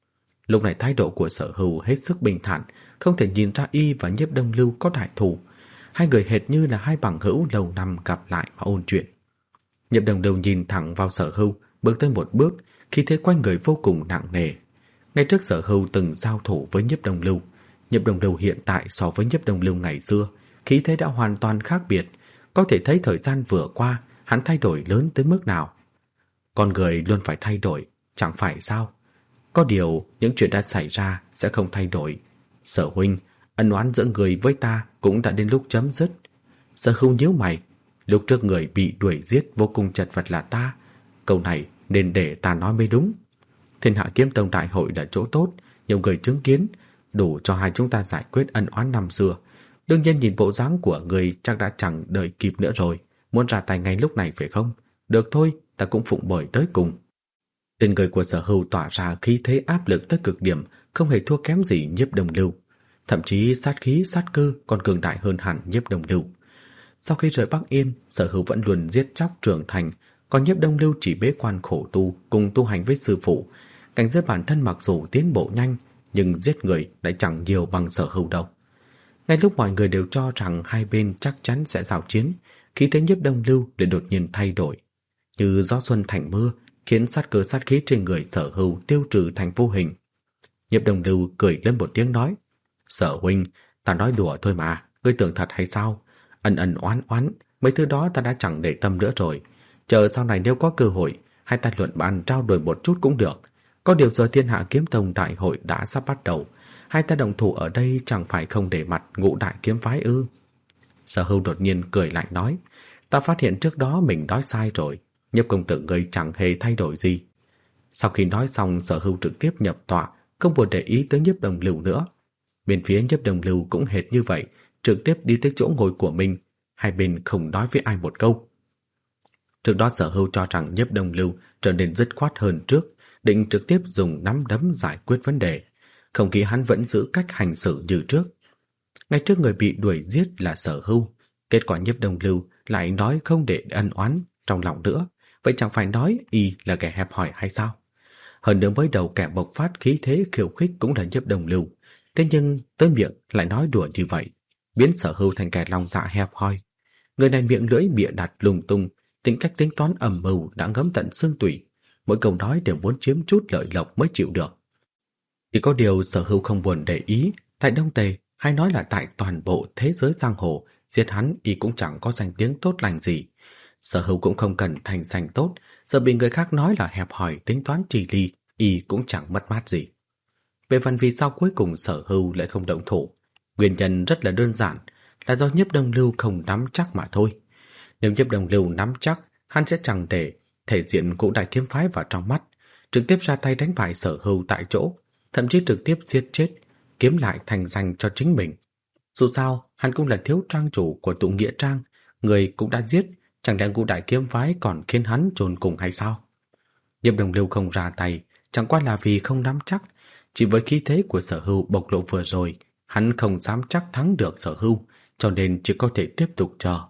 Lúc này thái độ của Sở Hưu hết sức bình thản, không thể nhìn ra y và Nhiếp Đồng Lưu có đại thù. Hai người hệt như là hai bằng hữu lâu năm gặp lại mà ôn chuyện. Nhiếp Đồng Lưu nhìn thẳng vào Sở Hưu, bước tới một bước, khí thế quanh người vô cùng nặng nề. Ngay trước Sở Hưu từng giao thủ với Nhiếp Đồng Lưu, Nhiếp Đồng Lưu hiện tại so với Nhiếp Đồng Lưu ngày xưa, khí thế đã hoàn toàn khác biệt. Có thể thấy thời gian vừa qua hắn thay đổi lớn tới mức nào. Con người luôn phải thay đổi, chẳng phải sao? Có điều những chuyện đã xảy ra sẽ không thay đổi. Sở huynh, ân oán giữa người với ta cũng đã đến lúc chấm dứt. Sở Hưu nhíu mày, lúc trước người bị đuổi giết vô cùng chật vật là ta. Câu này nên để ta nói mới đúng. Thiên Hạ Kiếm Tông đại hội là chỗ tốt, nhiều người chứng kiến, đủ cho hai chúng ta giải quyết ân oán năm xưa. Đương nhiên nhìn bộ dáng của người chắc đã chẳng đợi kịp nữa rồi, muốn ra tay ngay lúc này phải không? Được thôi, ta cũng phụng bồi tới cùng. Trên người của Sở Hưu tỏa ra khí thế áp lực tới cực điểm, không hề thua kém gì Nhiếp Đồng Lưu. Thậm chí sát khí sát cơ còn cường đại hơn hẳn Nhiếp Đồng Lưu. Sau khi rời Bắc Yên, Sở Hưu vẫn luôn giết chóc trưởng thành, còn Nhiếp Đồng Lưu chỉ bế quan khổ tu cùng tu hành với sư phụ. Cảnh giới bản thân mặc dù tiến bộ nhanh, nhưng giết người lại chẳng nhiều bằng Sở Hưu đâu. Ngay lúc mọi người đều cho rằng hai bên chắc chắn sẽ giao chiến, khí thế Nhiếp Đồng Lưu lại đột nhiên thay đổi, như gió xuân thành mưa, khiến sát cơ sát khí trên người Sở Hưu tiêu trừ thành vô hình. Nhiếp Đồng Lưu cười lên một tiếng nói: "Sở huynh, ta nói đùa thôi mà, ngươi tưởng thật hay sao? Ân ân oán oán, mấy thứ đó ta đã chẳng để tâm nữa rồi. Chờ sau này nếu có cơ hội, hai ta luận bàn trao đổi một chút cũng được. Có điều giờ Thiên Hạ Kiếm Tông đại hội đã sắp bắt đầu, hai ta đồng thủ ở đây chẳng phải không để mặt Ngũ Đại Kiếm Phái ư?" Sở Hưu đột nhiên cười lạnh nói: "Ta phát hiện trước đó mình nói sai rồi, Nhiếp công tử ngươi chẳng hề thay đổi gì." Sau khi nói xong, Sở Hưu trực tiếp nhập tọa, không buồn để ý tới Nhiếp Đồng Lưu nữa. Bên phía Nhiếp Đồng Lưu cũng hệt như vậy, trực tiếp đi tới chỗ ngồi của mình, hai bên không nói với ai một câu. Trước đó Sở Hưu cho rằng Nhiếp Đồng Lưu trở nên dứt khoát hơn trước, định trực tiếp dùng nắm đấm giải quyết vấn đề, không khí hắn vẫn giữ cách hành xử như trước. Ngay trước người bị đuổi giết là Sở Hưu, kết quả Nhiếp Đồng Lưu lại nói không để ân oán trong lòng nữa, vậy chẳng phải nói y là kẻ hẹp hòi hay sao? Hơn nữa với đầu kẻ bộc phát khí thế khiêu khích cũng là Nhiếp Đồng Lưu, thế nhưng tới miệng lại nói đùa như vậy, biến Sở Hưu thành kẻ lòng dạ hẹp hòi. Người này miệng lưỡi bịa đặt lung tung, tính cách tính toán âm mưu đã ngấm tận xương tủy, mỗi câu nói đều muốn chiếm chút lợi lộc mới chịu được. Chỉ có điều Sở Hưu không buồn để ý, tại Đông Tề hay nói là tại toàn bộ thế giới giang hồ, giết hắn y cũng chẳng có danh tiếng tốt lành gì. Sở Hữu cũng không cần thành danh tốt, giờ bị người khác nói là hẹp hòi tính toán trì ly, y cũng chẳng mất mát gì. Về phần vì sao cuối cùng Sở Hữu lại không động thủ, nguyên nhân rất là đơn giản, là do Nhiếp Đông Lưu không nắm chắc mà thôi. Nếu Nhiếp Đông Lưu nắm chắc, hắn sẽ chẳng để thể diện Ngũ Đại Kiếm Phái vào trong mắt, trực tiếp ra tay đánh bại Sở Hữu tại chỗ, thậm chí trực tiếp giết chết, kiếm lại thành danh cho chính mình. Dù sao, hắn cũng là thiếu trang chủ của tụ nghĩa trang, người cũng đã giết, chẳng lẽ Ngũ Đại Kiếm Phái còn khiến hắn chôn cùng hay sao? Nhiếp Đông Lưu không ra tay, chẳng qua là vì không nắm chắc, chỉ với khí thế của Sở Hữu bộc lộ vừa rồi, hắn không dám chắc thắng được Sở Hữu, cho nên chỉ có thể tiếp tục chờ.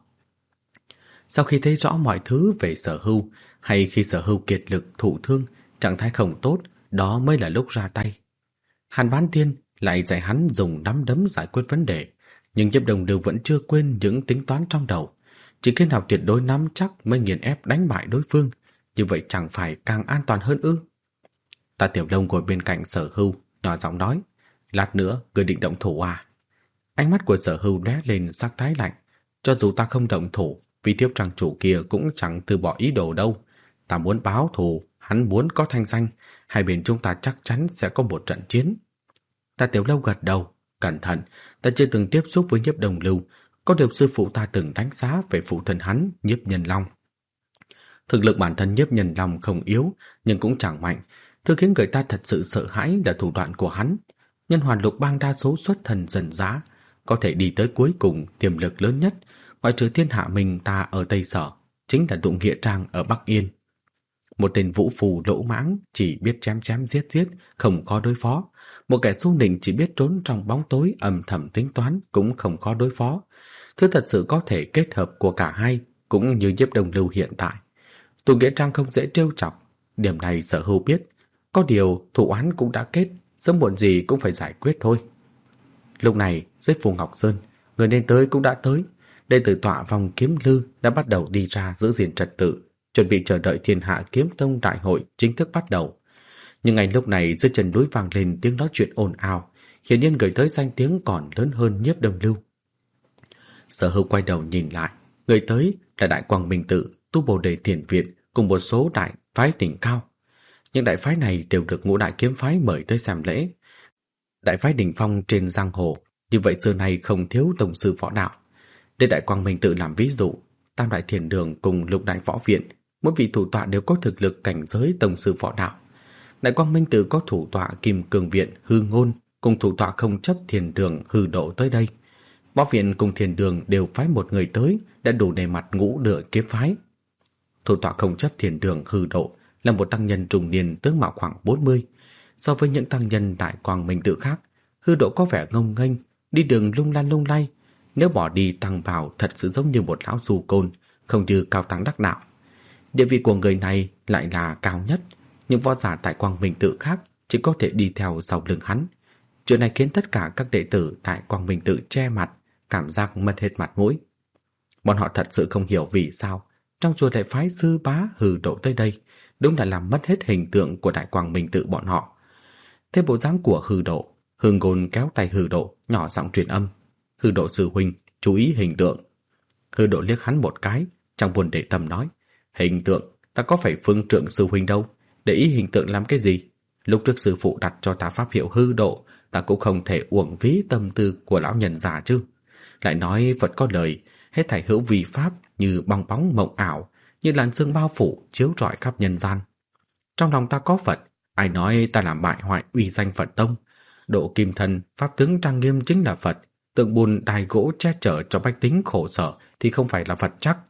Sau khi thấy rõ mọi thứ về Sở Hữu, hay khi Sở Hữu kiệt lực thụ thương, trạng thái không tốt, đó mới là lúc ra tay. Hàn Bán Tiên lại dạy hắn dùng nắm đấm giải quyết vấn đề, nhưng Nhiếp Đông Lưu vẫn chưa quên những tính toán trong đầu. Chỉ khi nào tuyệt đối nắm chắc mới nghiền ép đánh bại đối phương, như vậy chẳng phải càng an toàn hơn ư? Tạ Tiểu Long ngồi bên cạnh Sở Hữu, nhỏ giọng nói, lát nữa người định động thủ à? Ánh mắt của Sở Hữu lóe lên sắc thái lạnh, cho dù ta không động thủ, vị Thiếu trang chủ kia cũng chẳng từ bỏ ý đồ đâu. Ta muốn báo thù, hắn muốn có thanh danh, hai bên chúng ta chắc chắn sẽ có một trận chiến. Tạ Tiểu Long gật đầu, cẩn thận, ta chưa từng tiếp xúc với Nhiếp Đông Lưu, có điều sư phụ ta từng đánh giá về phụ thân hắn, Nhiếp Nhân Long. Thực lực bản thân Nhiếp Nhân Long không yếu, nhưng cũng chẳng mạnh. Thứ khiến người ta thật sự sợ hãi là thủ đoạn của hắn. Nhân Hoàn Lục Bang đa số xuất thần dần dã, có thể đi tới cuối cùng tiềm lực lớn nhất, ngoại trừ thiên hạ mình ta ở Tây Sở, chính là tụ nghĩa trang ở Bắc Yên. Một tên vũ phù lỗ mãng chỉ biết chém chém giết giết, không khó đối phó. Một kẻ xu nịnh chỉ biết trốn trong bóng tối âm thầm tính toán cũng không khó đối phó. Thứ thật sự có thể kết hợp của cả hai cũng như Nhiếp Đông Lưu hiện tại. Tụ nghĩa trang không dễ trêu chọc, điểm này Sở Hữu biết. Có điều thủ oán cũng đã kết, sớm muộn gì cũng phải giải quyết thôi. Lúc này dưới Phù Ngọc Sơn, người nên tới cũng đã tới. Đệ tử tọa vòng Kiếm Lư đã bắt đầu đi ra giữ gìn trật tự, chuẩn bị chờ đợi Thiên Hạ Kiếm Tông đại hội chính thức bắt đầu. Nhưng ngay lúc này dưới chân núi vang lên tiếng nói chuyện ồn ào, hiển nhiên gửi tới danh tiếng còn lớn hơn Nhiếp Đông Lưu. Sở Hữu quay đầu nhìn lại, người tới là Đại Quang Minh Tự, Tu Bồ Đề Thiền Viện cùng một số đại phái đỉnh cao. Những đại phái này đều được Ngũ Đại Kiếm Phái mời tới xem lễ. Đại phái đỉnh phong trên giang hồ, như vậy xưa nay không thiếu tông sư võ đạo. Để Đại Quang Minh Tự làm ví dụ, Tam Đại Thiền Đường cùng Lục Đại Võ Viện, mỗi vị thủ tọa đều có thực lực cảnh giới tông sư võ đạo. Đại Quang Minh Tự có thủ tọa Kim Cương Viện Hư Ngôn cùng thủ tọa Không Chấp Thiền Đường Hư Độ tới đây. Võ Viện cùng Thiền Đường đều phái một người tới đã đủ để mặt Ngũ Đại Kiếm Phái. Thủ tọa Không Chấp Thiền Đường Hư Độ là một tăng nhân trung niên tướng mạo khoảng 40. So với những tăng nhân Đại Quang Minh Tự khác, Hư Độ có vẻ ngông nghênh, đi đường lung lăn lung lay. Nếu bỏ đi tăng vào thật sự giống như một lão du côn, không như cao tăng đắc đạo. Địa vị của người này lại là cao nhất, nhưng võ giả tại Quang Minh Tự khác chỉ có thể đi theo sau lưng hắn. Chuyện này khiến tất cả các đệ tử tại Quang Minh Tự che mặt, cảm giác mất hết mặt mũi. Bọn họ thật sự không hiểu vì sao trong chùa lại phái sư bá Hư Độ tới đây, đúng là làm mất hết hình tượng của Đại Quang Minh Tự bọn họ. Thế bộ dáng của Hư Độ, Hư Ngôn kéo tay Hư Độ, nhỏ giọng truyền âm, Hư Độ sư huynh, chú ý hình tượng. Hư Độ liếc hắn một cái, chẳng buồn để tâm nói, hình tượng, ta có phải phương trượng sư huynh đâu, để ý hình tượng làm cái gì? Lúc trước sư phụ đặt cho ta pháp hiệu Hư Độ, ta cũng không thể uổng phí tâm tư của lão nhân già chứ. Lại nói Phật có lời, hết thảy hữu vi pháp như bong bóng mộng ảo, như làn sương bao phủ chiếu rọi khắp nhân gian. Trong lòng ta có Phật, ai nói ta làm bại hoại uy danh Phật tông? Độ Kim Thân, pháp tướng trang nghiêm chính là Phật, tượng bùn đài gỗ che chở cho bách tính khổ sở thì không phải là Phật chắc.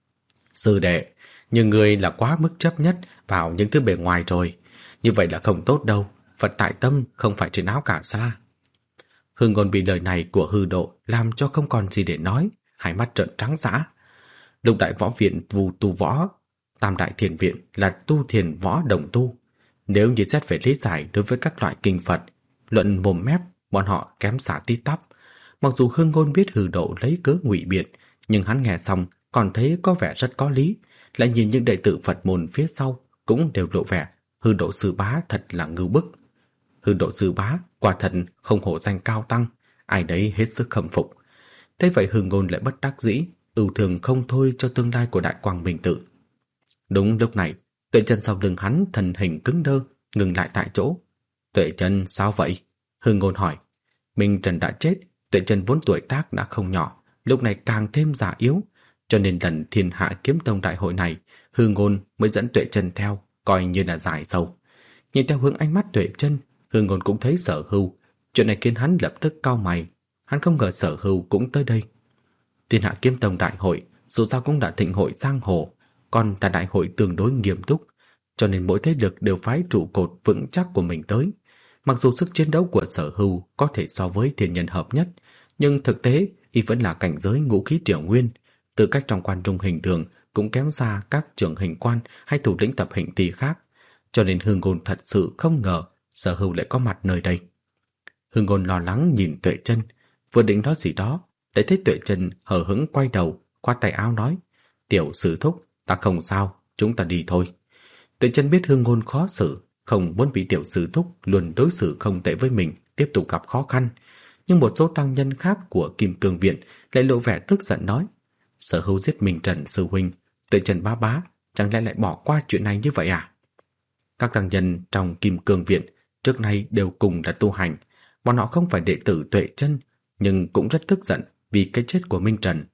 Sư đệ, nhưng người là quá mức chấp nhất vào những thứ bề ngoài rồi, như vậy là không tốt đâu. Phật tại tâm, không phải trên áo cả sa. Hư Ngôn bị lời này của Hư Độ làm cho không còn gì để nói, hai mắt trợn trắng dã. Lục Đại Võ Viện vù tu võ, Tam Đại Thiền Viện là tu thiền võ đồng tu. Nếu như xét về lý giải đối với các loại kinh Phật, luận mồm mép, bọn họ kém xa tít tắp. Mặc dù Hư Ngôn biết Hư Độ lấy cớ ngụy biện, nhưng hắn nghe xong còn thấy có vẻ rất có lý. Lại nhìn những đệ tử Phật môn phía sau cũng đều lộ vẻ Hư Độ sư bá thật là ngưu bức. Hư Độ sư bá quả thật không hổ danh cao tăng, ai đấy hết sức khâm phục. Thế vậy Hư Ngôn lại bất đắc dĩ, ưu thương không thôi cho tương lai của Đại Quang Minh Tự. Đúng lúc này, Tuệ Chân sau lưng hắn thân hình cứng đơ, ngừng lại tại chỗ. Tuệ Chân sao vậy? Hư Ngôn hỏi. Minh Trần đã chết, Tuệ Chân vốn tuổi tác đã không nhỏ, lúc này càng thêm già yếu, cho nên lần Thiên Hạ Kiếm Tông đại hội này, Hư Ngôn mới dẫn Tuệ Chân theo, coi như là giải sầu. Nhìn theo hướng ánh mắt Tuệ Chân, Hư Ngôn cũng thấy Sở Hưu, chuyện này khiến hắn lập tức cau mày, hắn không ngờ Sở Hưu cũng tới đây. Thiên Hạ Kiếm Tông đại hội dù sao cũng là thịnh hội giang hồ, còn là đại hội tương đối nghiêm túc, cho nên mỗi thế lực đều phái trụ cột vững chắc của mình tới. Mặc dù sức chiến đấu của Sở Hưu có thể so với thiên nhân hợp nhất, nhưng thực tế y vẫn là cảnh giới ngũ khí triều nguyên, tư cách trong quan trung hình đường cũng kém xa các trưởng hình quan hay thủ lĩnh tập hình tỷ khác, cho nên Hư Ngôn thật sự không ngờ Sở Hưu lại có mặt nơi đây. Hư Ngôn lo lắng nhìn Tuệ Chân, vừa định nói gì đó, để thấy Tuệ Chân hờ hững quay đầu, khoát tay áo nói: "Tiểu sư thúc, ta không sao, chúng ta đi thôi." Tuệ Chân biết Hư Ngôn khó xử, không muốn bị tiểu sư thúc luôn đối xử không tệ với mình tiếp tục gặp khó khăn, nhưng một số tăng nhân khác của Kim Cương viện lại lộ vẻ tức giận nói: "Sở Hưu giết Minh Trần sư huynh, Tuệ Chân bá bá, chẳng lẽ lại bỏ qua chuyện này như vậy à?" Các tăng nhân trong Kim Cương viện trước nay đều cùng là tu hành, bọn họ không phải đệ tử Tuệ Chân, nhưng cũng rất tức giận vì cái chết của Minh Trần.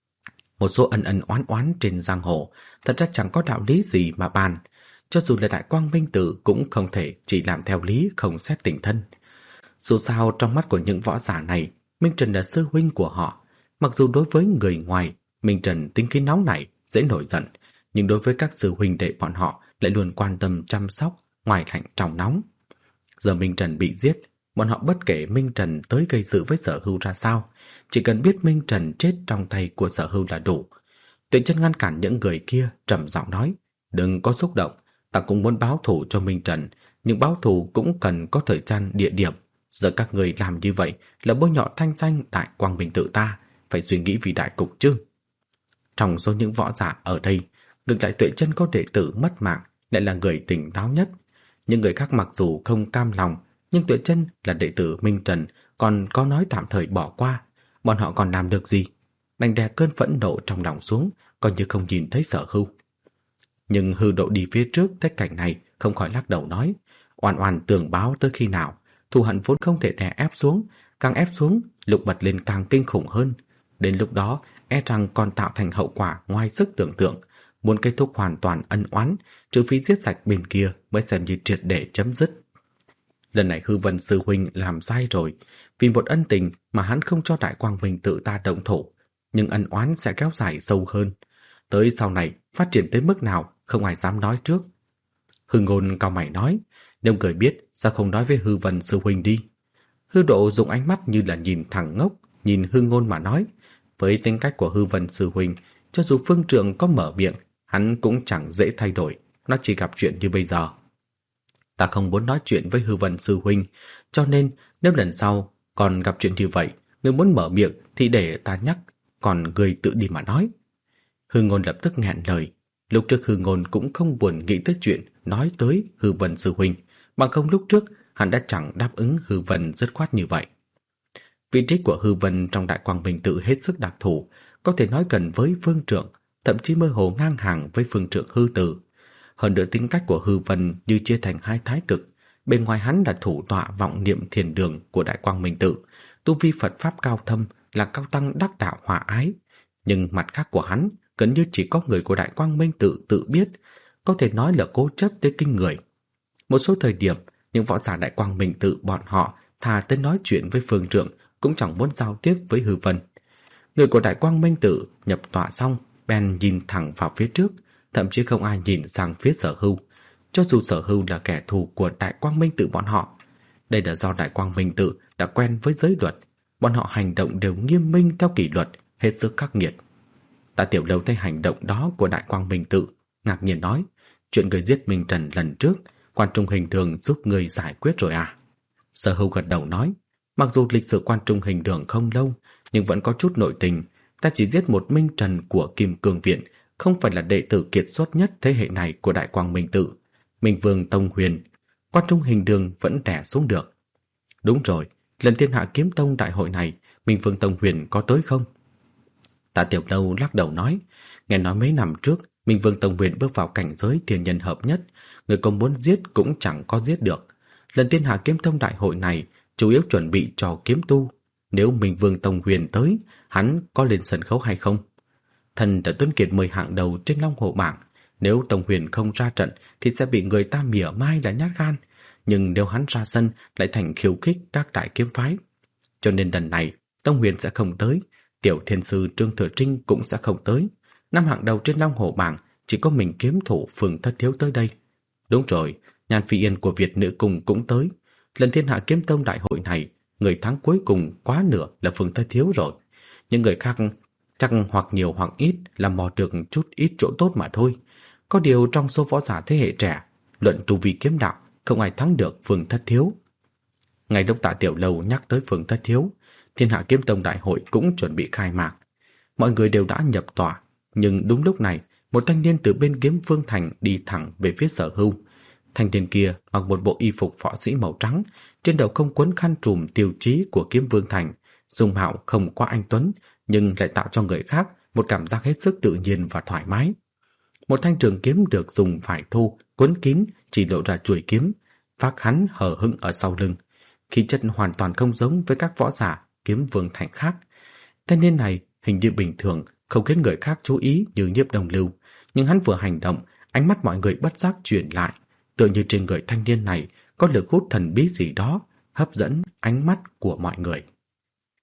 Một số ân ân oán oán trên giang hồ thật ra chẳng có đạo lý gì mà bàn, cho dù là Đại Quang Minh Tự cũng không thể chỉ làm theo lý không xét tình thân. Dù sao trong mắt của những võ giả này, Minh Trần là sư huynh của họ. Mặc dù đối với người ngoài, Minh Trần tính khí nóng nảy, dễ nổi giận, nhưng đối với các sư huynh đệ bọn họ lại luôn quan tâm chăm sóc, ngoài lạnh trong nóng. Giờ Minh Trần bị giết, bọn họ bất kể Minh Trần tới gây sự với Sở Hưu ra sao, chỉ cần biết Minh Trần chết trong tay của Sở Hưu là đủ. Tuệ Chân ngăn cản những người kia, trầm giọng nói: "Đừng có xúc động, ta cũng muốn báo thù cho Minh Trần, nhưng báo thù cũng cần có thời gian địa điểm. Giờ các người làm như vậy là bôi nhọ thanh danh Đại Quang Minh Tự ta, phải suy nghĩ vì đại cục chứ." Trong số những võ giả ở đây, ngược lại Tuệ Chân có đệ tử mất mạng lại là người tỉnh táo nhất. Những người khác mặc dù không cam lòng, nhưng Tuệ Chân là đệ tử Minh Trần, còn có nói tạm thời bỏ qua, bọn họ còn làm được gì? Đành đè cơn phẫn nộ trong lòng xuống, coi như không nhìn thấy Sở Hưu. Nhưng Hư Độ đi phía trước thấy cảnh này, không khỏi lắc đầu nói: "Oan oan tường báo tới khi nào? Thù hận vốn không thể đè ép xuống, càng ép xuống, lục bật lên càng kinh khủng hơn. Đến lúc đó, e rằng còn tạo thành hậu quả ngoài sức tưởng tượng. Muốn kết thúc hoàn toàn ân oán, trừ phi giết sạch bên kia mới xem như triệt để chấm dứt." Lần này Hư Vân sư huynh làm sai rồi, vì một ân tình mà hắn không cho Đại Quang Minh Tự ta động thủ, nhưng ân oán sẽ kéo dài sâu hơn. Tới sau này phát triển tới mức nào không ai dám nói trước. Hư Ngôn cau mày nói: "Nếu người biết, sao không nói với Hư Vân sư huynh đi?" Hư Độ dùng ánh mắt như là nhìn thằng ngốc, nhìn Hư Ngôn mà nói: "Với tính cách của Hư Vân sư huynh, cho dù phương trượng có mở miệng, hắn cũng chẳng dễ thay đổi, nó chỉ gặp chuyện như bây giờ. Ta không muốn nói chuyện với Hư Vân sư huynh, cho nên nếu lần sau còn gặp chuyện như vậy, người muốn mở miệng thì để ta nhắc, còn người tự đi mà nói." Hư Ngôn lập tức nghẹn lời. Lúc trước Hư Ngôn cũng không buồn nghĩ tới chuyện nói tới Hư Vân sư huynh, bằng không lúc trước hắn đã chẳng đáp ứng Hư Vân dứt khoát như vậy. Vị trí của Hư Vân trong Đại Quang Minh Tự hết sức đặc thù, có thể nói gần với Phương Trượng, thậm chí mơ hồ ngang hàng với Phương Trượng Hư Tử. Hơn nữa tính cách của Hư Vân như chia thành hai thái cực, bên ngoài hắn là thủ tọa vọng niệm thiền đường của Đại Quang Minh Tự, tu vi Phật pháp cao thâm, là cao tăng đắc đạo hòa ái, nhưng mặt khác của hắn gần như chỉ có người của Đại Quang Minh Tự tự biết, có thể nói là cố chấp tới kinh người. Một số thời điểm, những võ giả Đại Quang Minh Tự bọn họ thà tới nói chuyện với Phương Trượng cũng chẳng muốn giao tiếp với Hư Vân. Người của Đại Quang Minh Tự nhập tọa xong, bèn nhìn thẳng vào phía trước, thậm chí không ai nhìn sang phía Sở Hưu, cho dù Sở Hưu là kẻ thù của Đại Quang Minh Tự bọn họ. Đây là do Đại Quang Minh Tự đã quen với giới luật, bọn họ hành động đều nghiêm minh theo kỷ luật, hết sức khắc nghiệt. Tạ Tiểu Lâu thấy hành động đó của Đại Quang Minh Tự, ngạc nhiên nói: "Chuyện người giết Minh Trần lần trước, Quan Trung Hình Đường giúp người giải quyết rồi à?" Sở Hưu gật đầu nói: "Mặc dù lịch sử Quan Trung Hình Đường không lâu, nhưng vẫn có chút nội tình. Ta chỉ giết một Minh Trần của Kim Cương viện, không phải là đệ tử kiệt xuất nhất thế hệ này của Đại Quang Minh Tự. Minh Vương Tông Huyền, Quan Trung Hình Đường vẫn đè xuống được." "Đúng rồi, lần Thiên Hạ Kiếm Tông đại hội này, Minh Vương Tông Huyền có tới không?" Tạ Tiểu Lâu lắc đầu nói, nghe nói mấy năm trước Minh Vương Tông Huyền bước vào cảnh giới thiên nhân hợp nhất, người có muốn giết cũng chẳng có giết được. Lần Thiên Hạ Kiếm Tông đại hội này chủ yếu chuẩn bị cho kiếm tu. Nếu Minh Vương Tông Huyền tới, hắn có lên sân khấu hay không? Thần đã Tuấn Kiệt 10 hạng đầu trên Long Hồ bảng. Nếu Tông Huyền không ra trận thì sẽ bị người ta mỉa mai là nhát gan. Nhưng nếu hắn ra sân lại thành khiêu khích các đại kiếm phái. Cho nên lần này Tông Huyền sẽ không tới, Tiểu Thiên Sư Trương Thừa Trinh cũng sẽ không tới. 5 hạng đầu trên Long Hồ bảng chỉ có mình kiếm thủ Phường Thất Thiếu tới đây. Đúng rồi, Nhan Phi Yên của Việt Nữ Cung cũng tới. Lần Thiên Hạ Kiếm Tông đại hội này, người thắng cuối cùng quá nửa là Phường Thất Thiếu rồi. Những người khác chắc hoặc nhiều hoặc ít là mò được chút ít chỗ tốt mà thôi. Có điều trong số võ giả thế hệ trẻ, luận tu vi kiếm đạo, không ai thắng được Phường Thất Thiếu. Ngày lúc Tạ Tiểu Lâu nhắc tới Phường Thất Thiếu, Thiên Hạ Kiếm Tông đại hội cũng chuẩn bị khai mạc. Mọi người đều đã nhập tòa, nhưng đúng lúc này, một thanh niên từ bên Kiếm Vương Thành đi thẳng về phía Sở Hưu. Thanh niên kia mặc một bộ y phục võ sĩ màu trắng, trên đầu không quấn khăn trùm tiêu chí của Kiếm Vương Thành, dung mạo không quá anh tuấn, nhưng lại tạo cho người khác một cảm giác hết sức tự nhiên và thoải mái. Một thanh trường kiếm được dùng vải thô quấn kín chỉ lộ ra chuôi kiếm, vác hắn hờ hững ở sau lưng. Khí chất hoàn toàn không giống với các võ giả Kiếm Vương Thành khác. Thanh niên này hình như bình thường, không khiến người khác chú ý như Nhiếp Đồng Lưu, nhưng hắn vừa hành động, ánh mắt mọi người bất giác chuyển lại, tựa như trên người thanh niên này có lực hút thần bí gì đó hấp dẫn ánh mắt của mọi người.